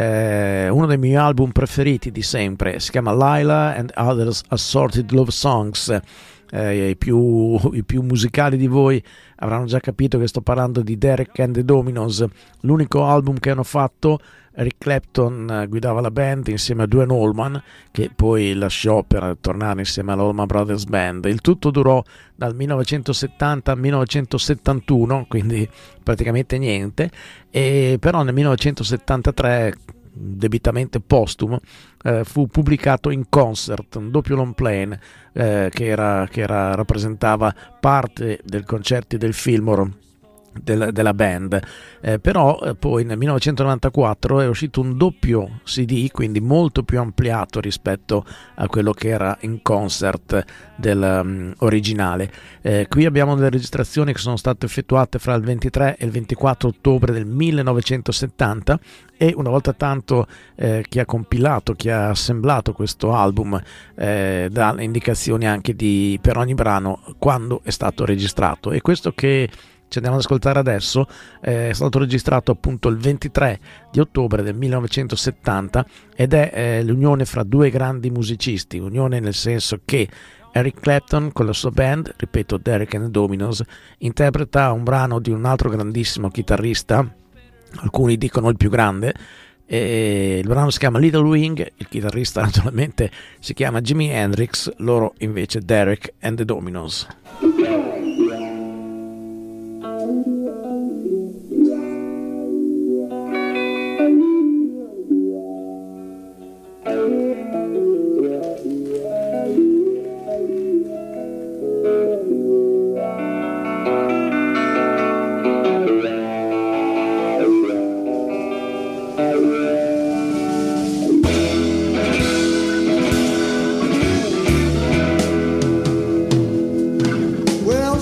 uno dei miei album preferiti di sempre, si chiama Lila and Other Assorted Love Songs. I più musicali di voi avranno già capito che sto parlando di Derek and the Dominos, l'unico album che hanno fatto. Eric Clapton guidava la band insieme a Duane Allman, che poi lasciò per tornare insieme all'Allman Brothers Band. Il tutto durò dal 1970 al 1971, quindi praticamente niente, e però nel 1973, debitamente postumo, fu pubblicato In Concert, un doppio long play che rappresentava parte dei concerti del Fillmore della band, però poi nel 1994 è uscito un doppio CD, quindi molto più ampliato rispetto a quello che era In Concert originale. Qui abbiamo delle registrazioni che sono state effettuate fra il 23 e il 24 ottobre del 1970, e una volta tanto chi ha compilato, chi ha assemblato questo album dà indicazioni anche per ogni brano quando è stato registrato, e questo che ci andiamo ad ascoltare adesso è stato registrato appunto il 23 di ottobre del 1970, ed è l'unione fra due grandi musicisti, unione nel senso che Eric Clapton con la sua band, ripeto, Derek and the Dominos, interpreta un brano di un altro grandissimo chitarrista, alcuni dicono il più grande, e il brano si chiama Little Wing, il chitarrista naturalmente si chiama Jimi Hendrix, loro invece Derek and the Dominos. Well,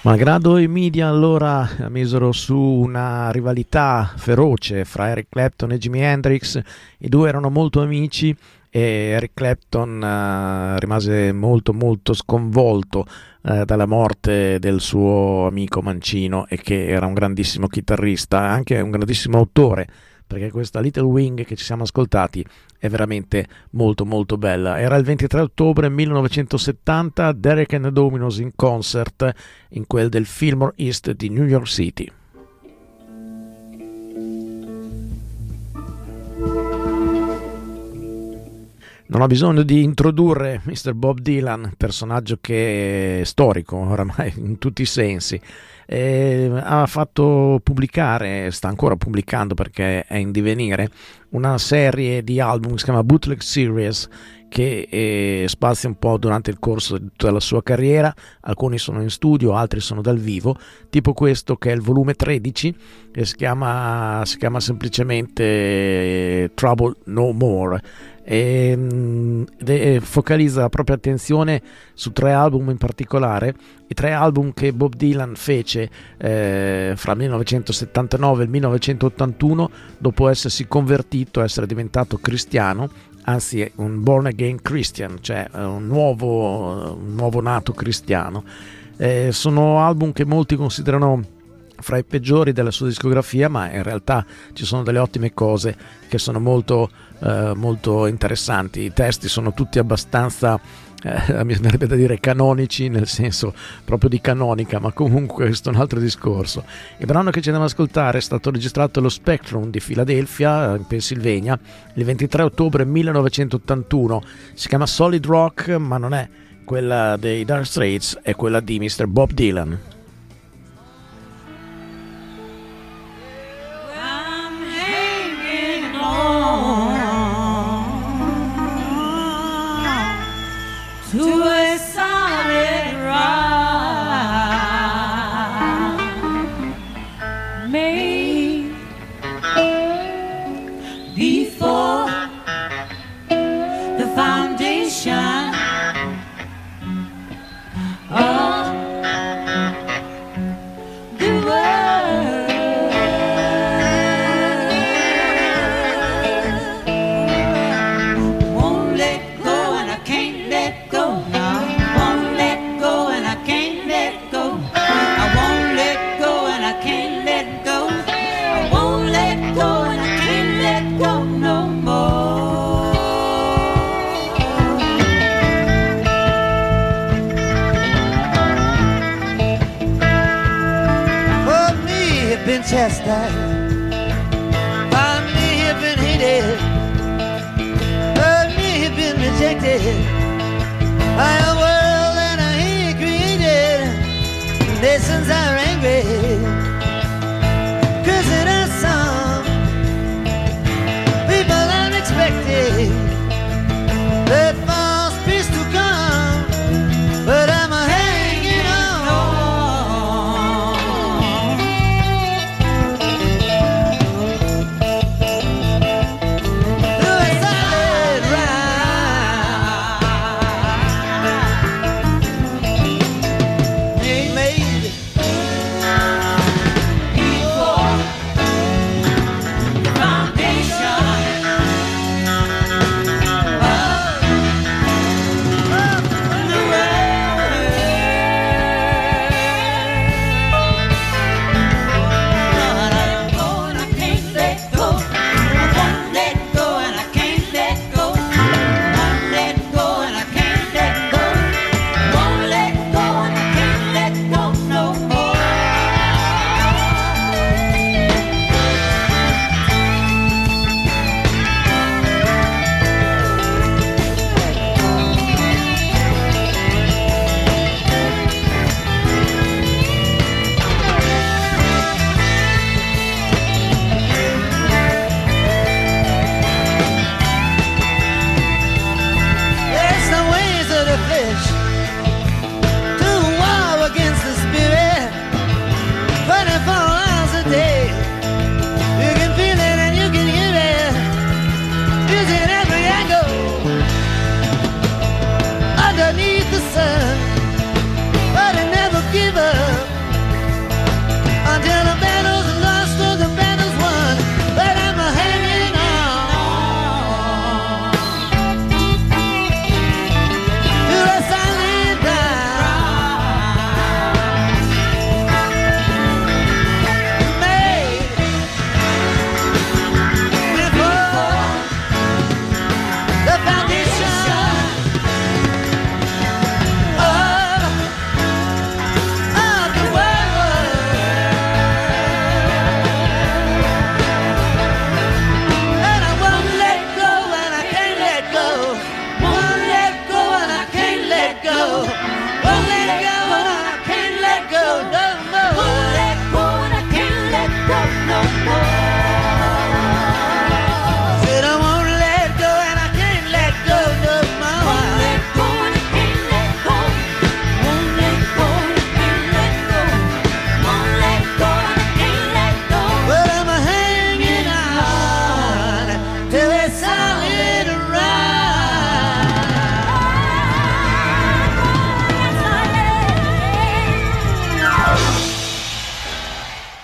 Malgrado i media allora misero su una rivalità feroce fra Eric Clapton e Jimi Hendrix, i due erano molto amici e Eric Clapton rimase molto molto sconvolto dalla morte del suo amico mancino, e che era un grandissimo chitarrista, anche un grandissimo autore, perché questa Little Wing che ci siamo ascoltati è veramente molto molto bella. Era il 23 ottobre 1970, Derek and the Dominos in concert in quel del Fillmore East di New York City. Non ho bisogno di introdurre Mr. Bob Dylan, personaggio che è storico oramai in tutti i sensi. Ha fatto pubblicare, sta ancora pubblicando perché è in divenire, una serie di album che si chiama Bootleg Series, che spazia un po' durante il corso di tutta la sua carriera. Alcuni sono in studio, altri sono dal vivo, tipo questo che è il volume 13, che si chiama semplicemente Trouble No More, e focalizza la propria attenzione su 3 album in particolare, i 3 album che Bob Dylan fece fra il 1979 e il 1981, dopo essersi convertito, essere diventato cristiano, anzi un born again Christian, cioè un nuovo nato cristiano. Sono album che molti considerano fra i peggiori della sua discografia, ma in realtà ci sono delle ottime cose che sono molto interessanti. I testi sono tutti abbastanza mi verrebbe da dire canonici, nel senso proprio di canonica, ma comunque questo è un altro discorso. Il brano che ci andiamo ad ascoltare è stato registrato allo Spectrum di Filadelfia, in Pennsylvania, il 23 ottobre 1981. Si chiama Solid Rock, ma non è quella dei Dire Straits, è quella di Mr. Bob Dylan. To a solid rock made before the foundation of the world. Won't let go and I can't let go now. Won't let go and I can't let go. I won't let go and I can't let go. I won't let go and I can't let go no more. For me have been chastised, by me have been hated, by me have been rejected by a world that I created. Nations are angry, cursing us some. People unexpected, that false peace to come, but I'm hanging on. To a solid rock made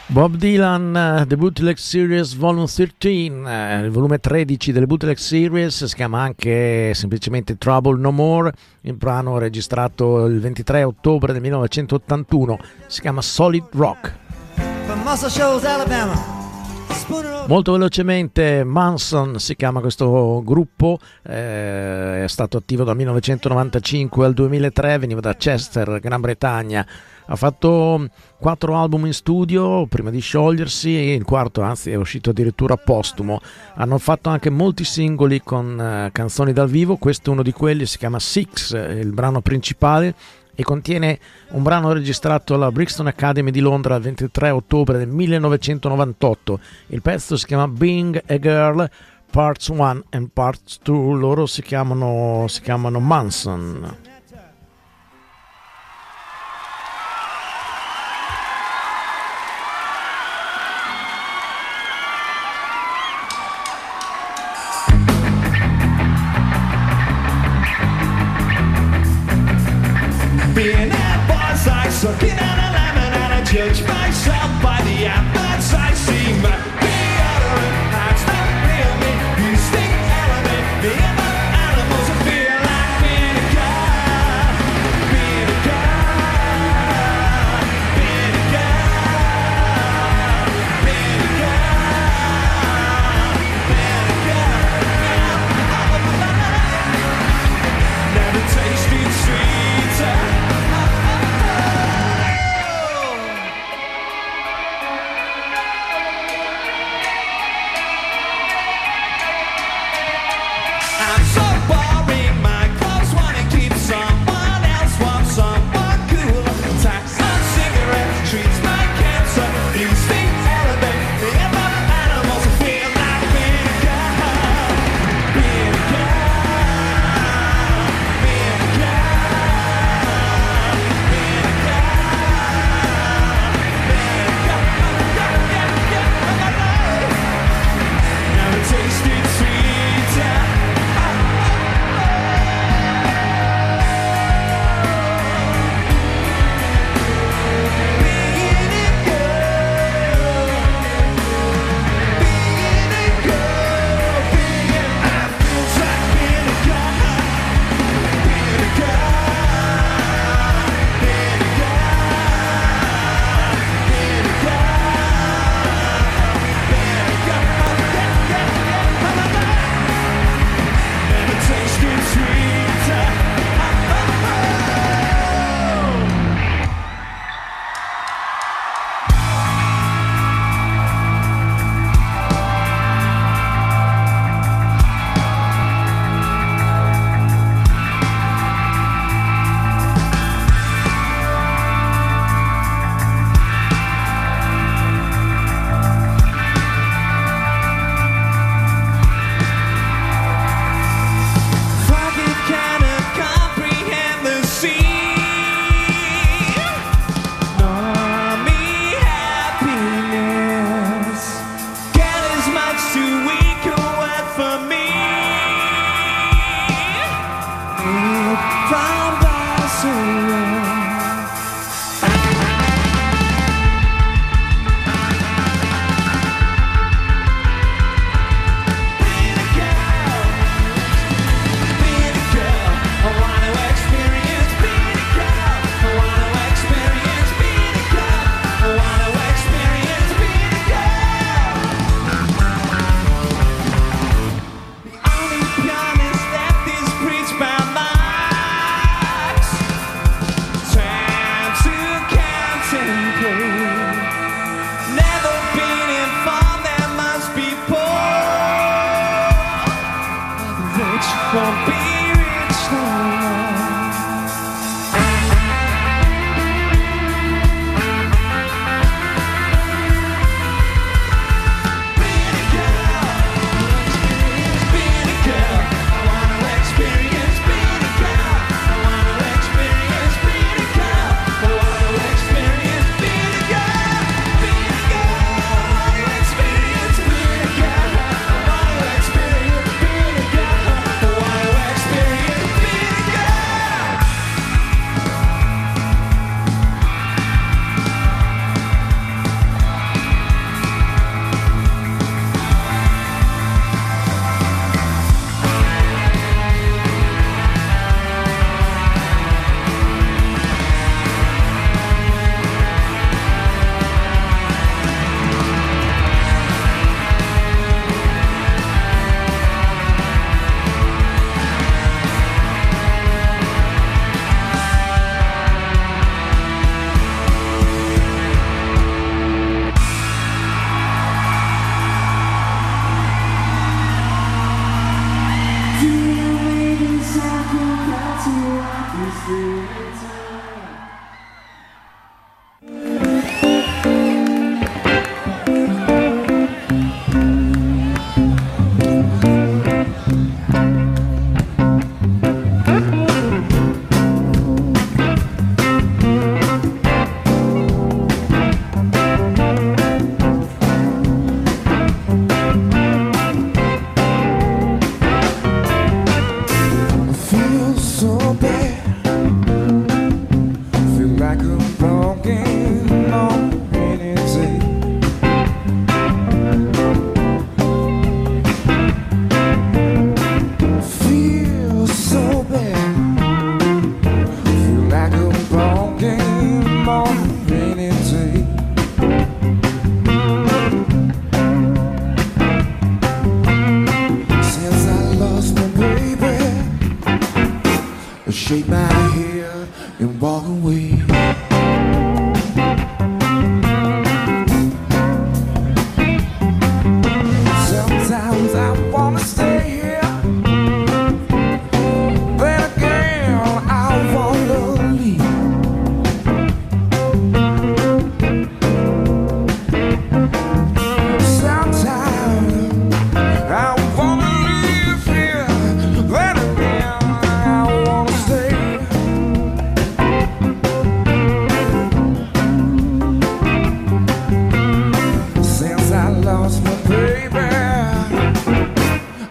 Bob Dylan, The Bootleg Series Volume 13, il volume 13 delle Bootleg Series, si chiama anche semplicemente Trouble No More, il brano registrato il 23 ottobre del 1981, si chiama Solid Rock. From Muscle Shoals, Alabama. Molto velocemente, Manson si chiama questo gruppo, è stato attivo dal 1995 al 2003, veniva da Chester, Gran Bretagna, ha fatto 4 album in studio prima di sciogliersi e il quarto anzi è uscito addirittura postumo. Hanno fatto anche molti singoli con canzoni dal vivo, questo è uno di quelli, si chiama Six, il brano principale, e contiene un brano registrato alla Brixton Academy di Londra il 23 ottobre del 1998. Il pezzo si chiama Being a Girl Parts 1 and Parts 2, loro si chiamano Manson. Being a boss, I sucking on a lemon and I judge myself by the efforts I see. But the other impacts that feel me, you stink element, the other animals that feel like being a girl, being a girl, being a girl, being a girl, being a girl. Never tasted sweeter.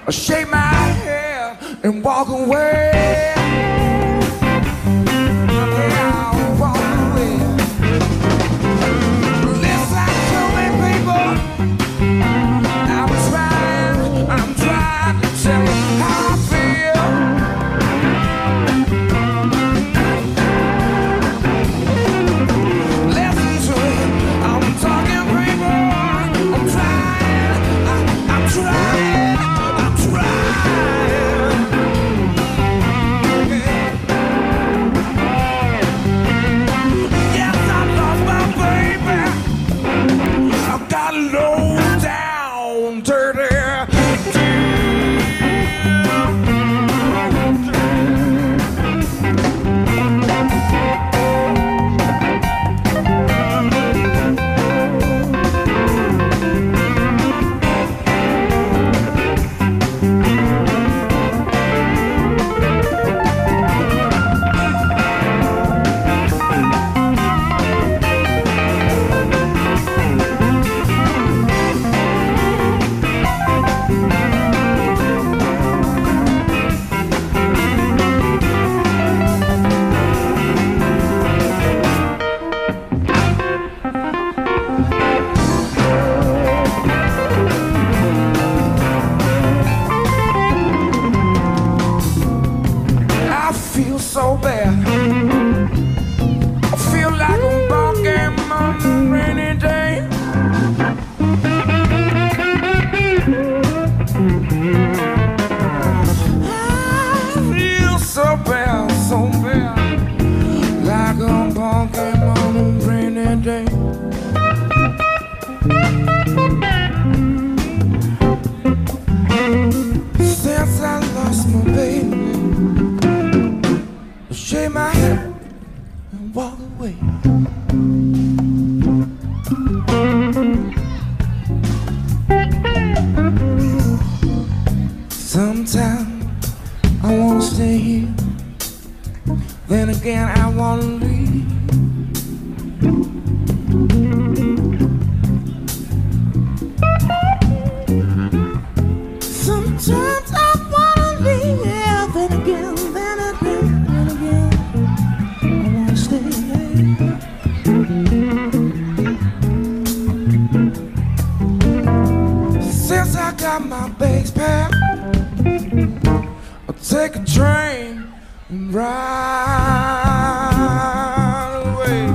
shake my head and walk away. Yeah, I'll walk away. Listen to me, people. I'm trying to tell you how I feel. Listen to me, I'm talking, people. I'm trying. Yes, I lost my baby. I got low down, dirty. I feel so bad. I feel like a ball game on a rainy day. I feel so bad, like a ball game on a rainy day. Since I lost my baby, shake my head and walk away. Sometimes I wanna stay here, then again I wanna leave. Sometimes I wanna leave, yeah, then again, I wanna stay. Since I got my bags packed, I'll take a train and ride away.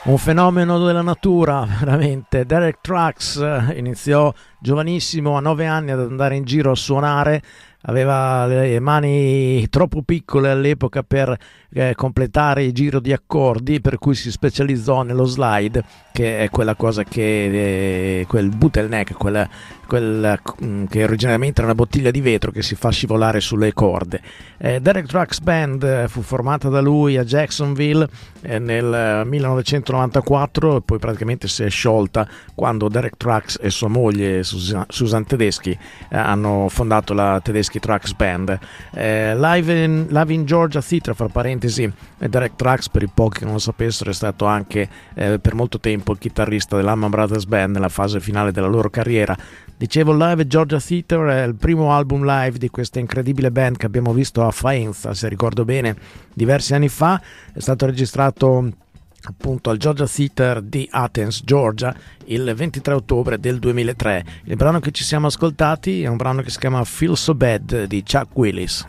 Un fenomeno della natura, veramente. Derek Trucks iniziò giovanissimo, a 9 anni, ad andare in giro a suonare. Aveva le mani troppo piccole all'epoca per completare il giro di accordi, per cui si specializzò nello slide, che è quella cosa che quel bottleneck, quella che originariamente era una bottiglia di vetro che si fa scivolare sulle corde. Derek Trucks Band fu formata da lui a Jacksonville nel 1994 e poi praticamente si è sciolta quando Derek Trucks e sua moglie Susan Tedeschi hanno fondato la Tedeschi Trucks Band. Live in Georgia Theatre, fra parentesi, Derek Trucks, per i pochi che non lo sapessero, è stato anche per molto tempo il chitarrista dell'Allman Brothers Band nella fase finale della loro carriera. Dicevo, Live at Georgia Theatre è il primo album live di questa incredibile band che abbiamo visto a Faenza, se ricordo bene, diversi anni fa. È stato registrato appunto al Georgia Theatre di Athens, Georgia, il 23 ottobre del 2003. Il brano che ci siamo ascoltati è un brano che si chiama Feel So Bad di Chuck Willis.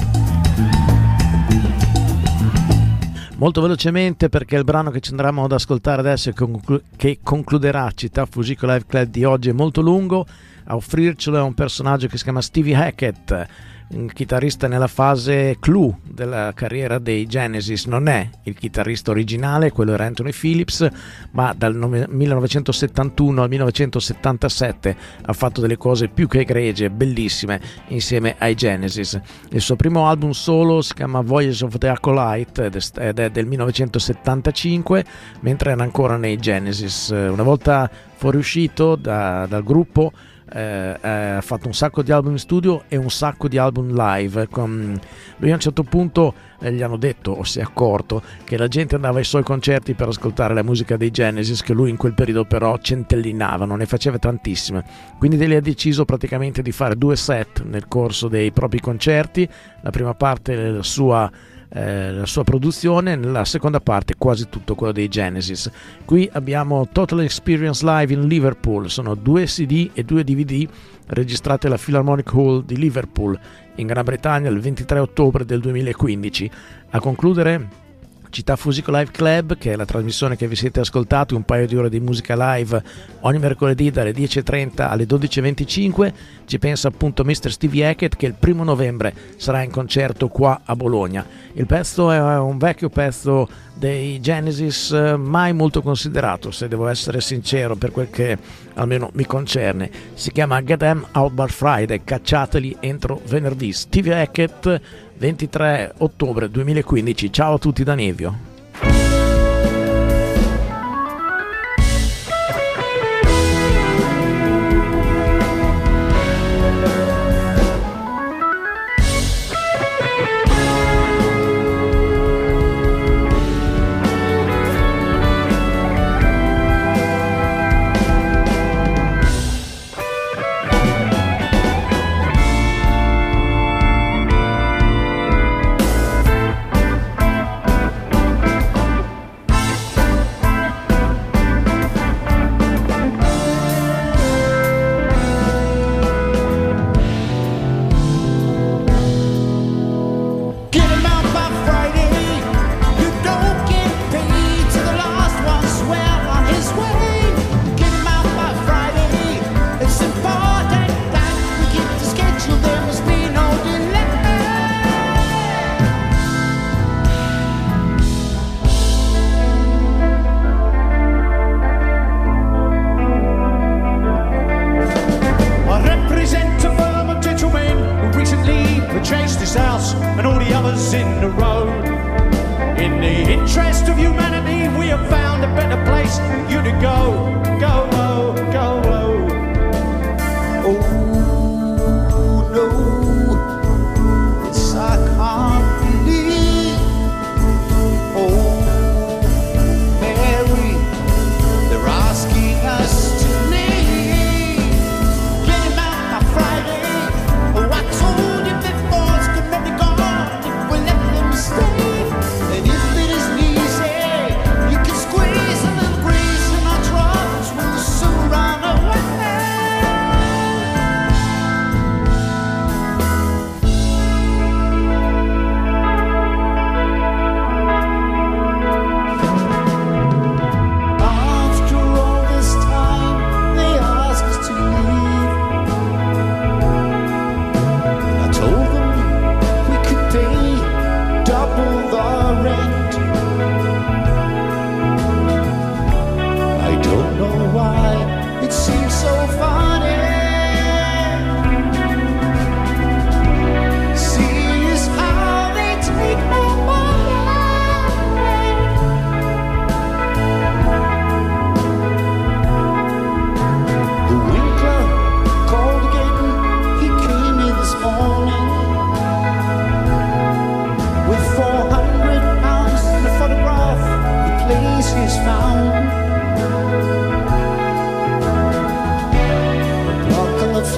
Molto velocemente, perché il brano che ci andremo ad ascoltare adesso che concluderà Città Fusiko Live Club di oggi è molto lungo. A offrircelo è un personaggio che si chiama Stevie Hackett, un chitarrista nella fase clou della carriera dei Genesis. Non è il chitarrista originale, quello era Anthony Phillips, ma dal 1971 al 1977 ha fatto delle cose più che egregie, bellissime, insieme ai Genesis. Il suo primo album solo si chiama Voyage of the Acolyte ed è del 1975, mentre era ancora nei Genesis. Una volta fuoriuscito dal gruppo, ha fatto un sacco di album in studio e un sacco di album live. Lui a un certo punto gli hanno detto, o si è accorto, che la gente andava ai suoi concerti per ascoltare la musica dei Genesis, che lui in quel periodo però centellinava, non ne faceva tantissime, quindi lui ha deciso praticamente di fare 2 set nel corso dei propri concerti. La prima parte la sua produzione, nella seconda parte quasi tutto quello dei Genesis. Qui abbiamo Total Experience Live in Liverpool, sono 2 CD e 2 DVD registrati alla Philharmonic Hall di Liverpool in Gran Bretagna il 23 ottobre del 2015. A concludere Città Fusiko Live Club, che è la trasmissione che vi siete ascoltati, un paio di ore di musica live ogni mercoledì dalle 10.30 alle 12.25. Ci pensa appunto Mr. Stevie Hackett, che il 1 novembre sarà in concerto qua a Bologna. Il pezzo è un vecchio pezzo dei Genesis, mai molto considerato, se devo essere sincero, per quel che almeno mi concerne. Si chiama Get Them Out by Friday, cacciateli entro venerdì. Stevie Hackett, 23 ottobre 2015. Ciao a tutti da Nevio.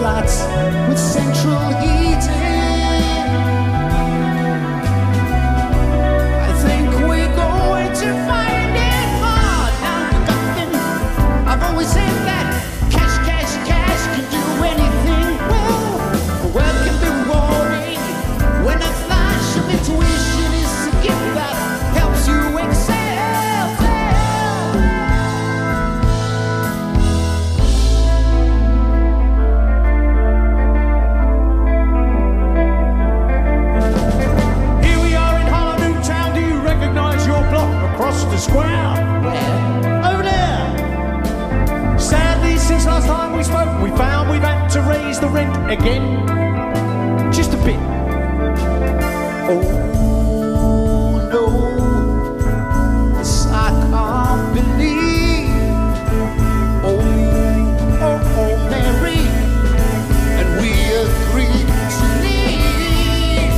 flats with central heating. I think we're going to find it hard now to nothing. I've always said that cash, cash, cash can do anything. Well, wealth can be rewarding when a flash of intuition is a gift that helps you excel. Here we are in Harlow Town. Do you recognise your block across the square? Where? Over there. Sadly, since last time we spoke, we found we've had to raise the rent again. Just a bit. Oh no, this I can't believe. Oh, oh, oh, Mary, and we agreed to leave.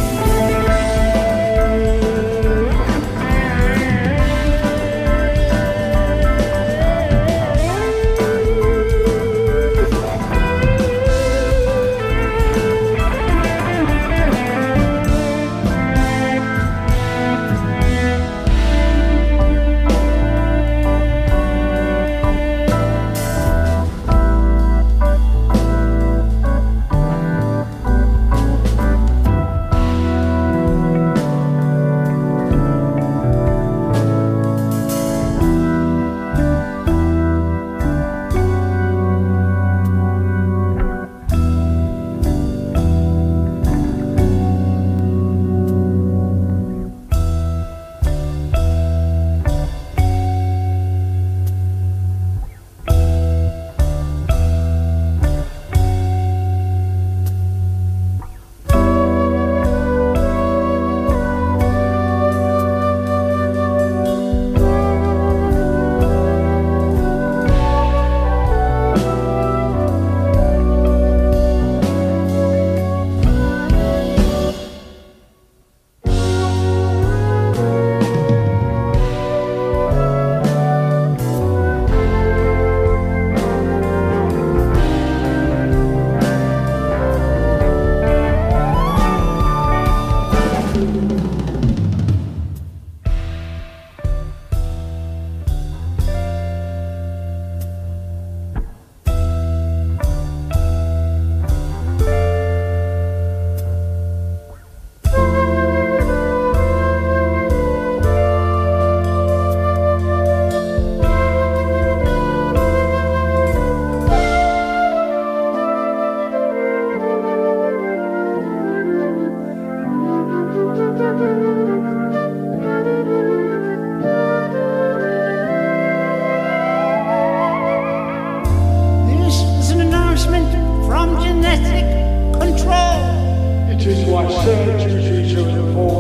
This is an announcement from Genetic Control. It is my surgery to inform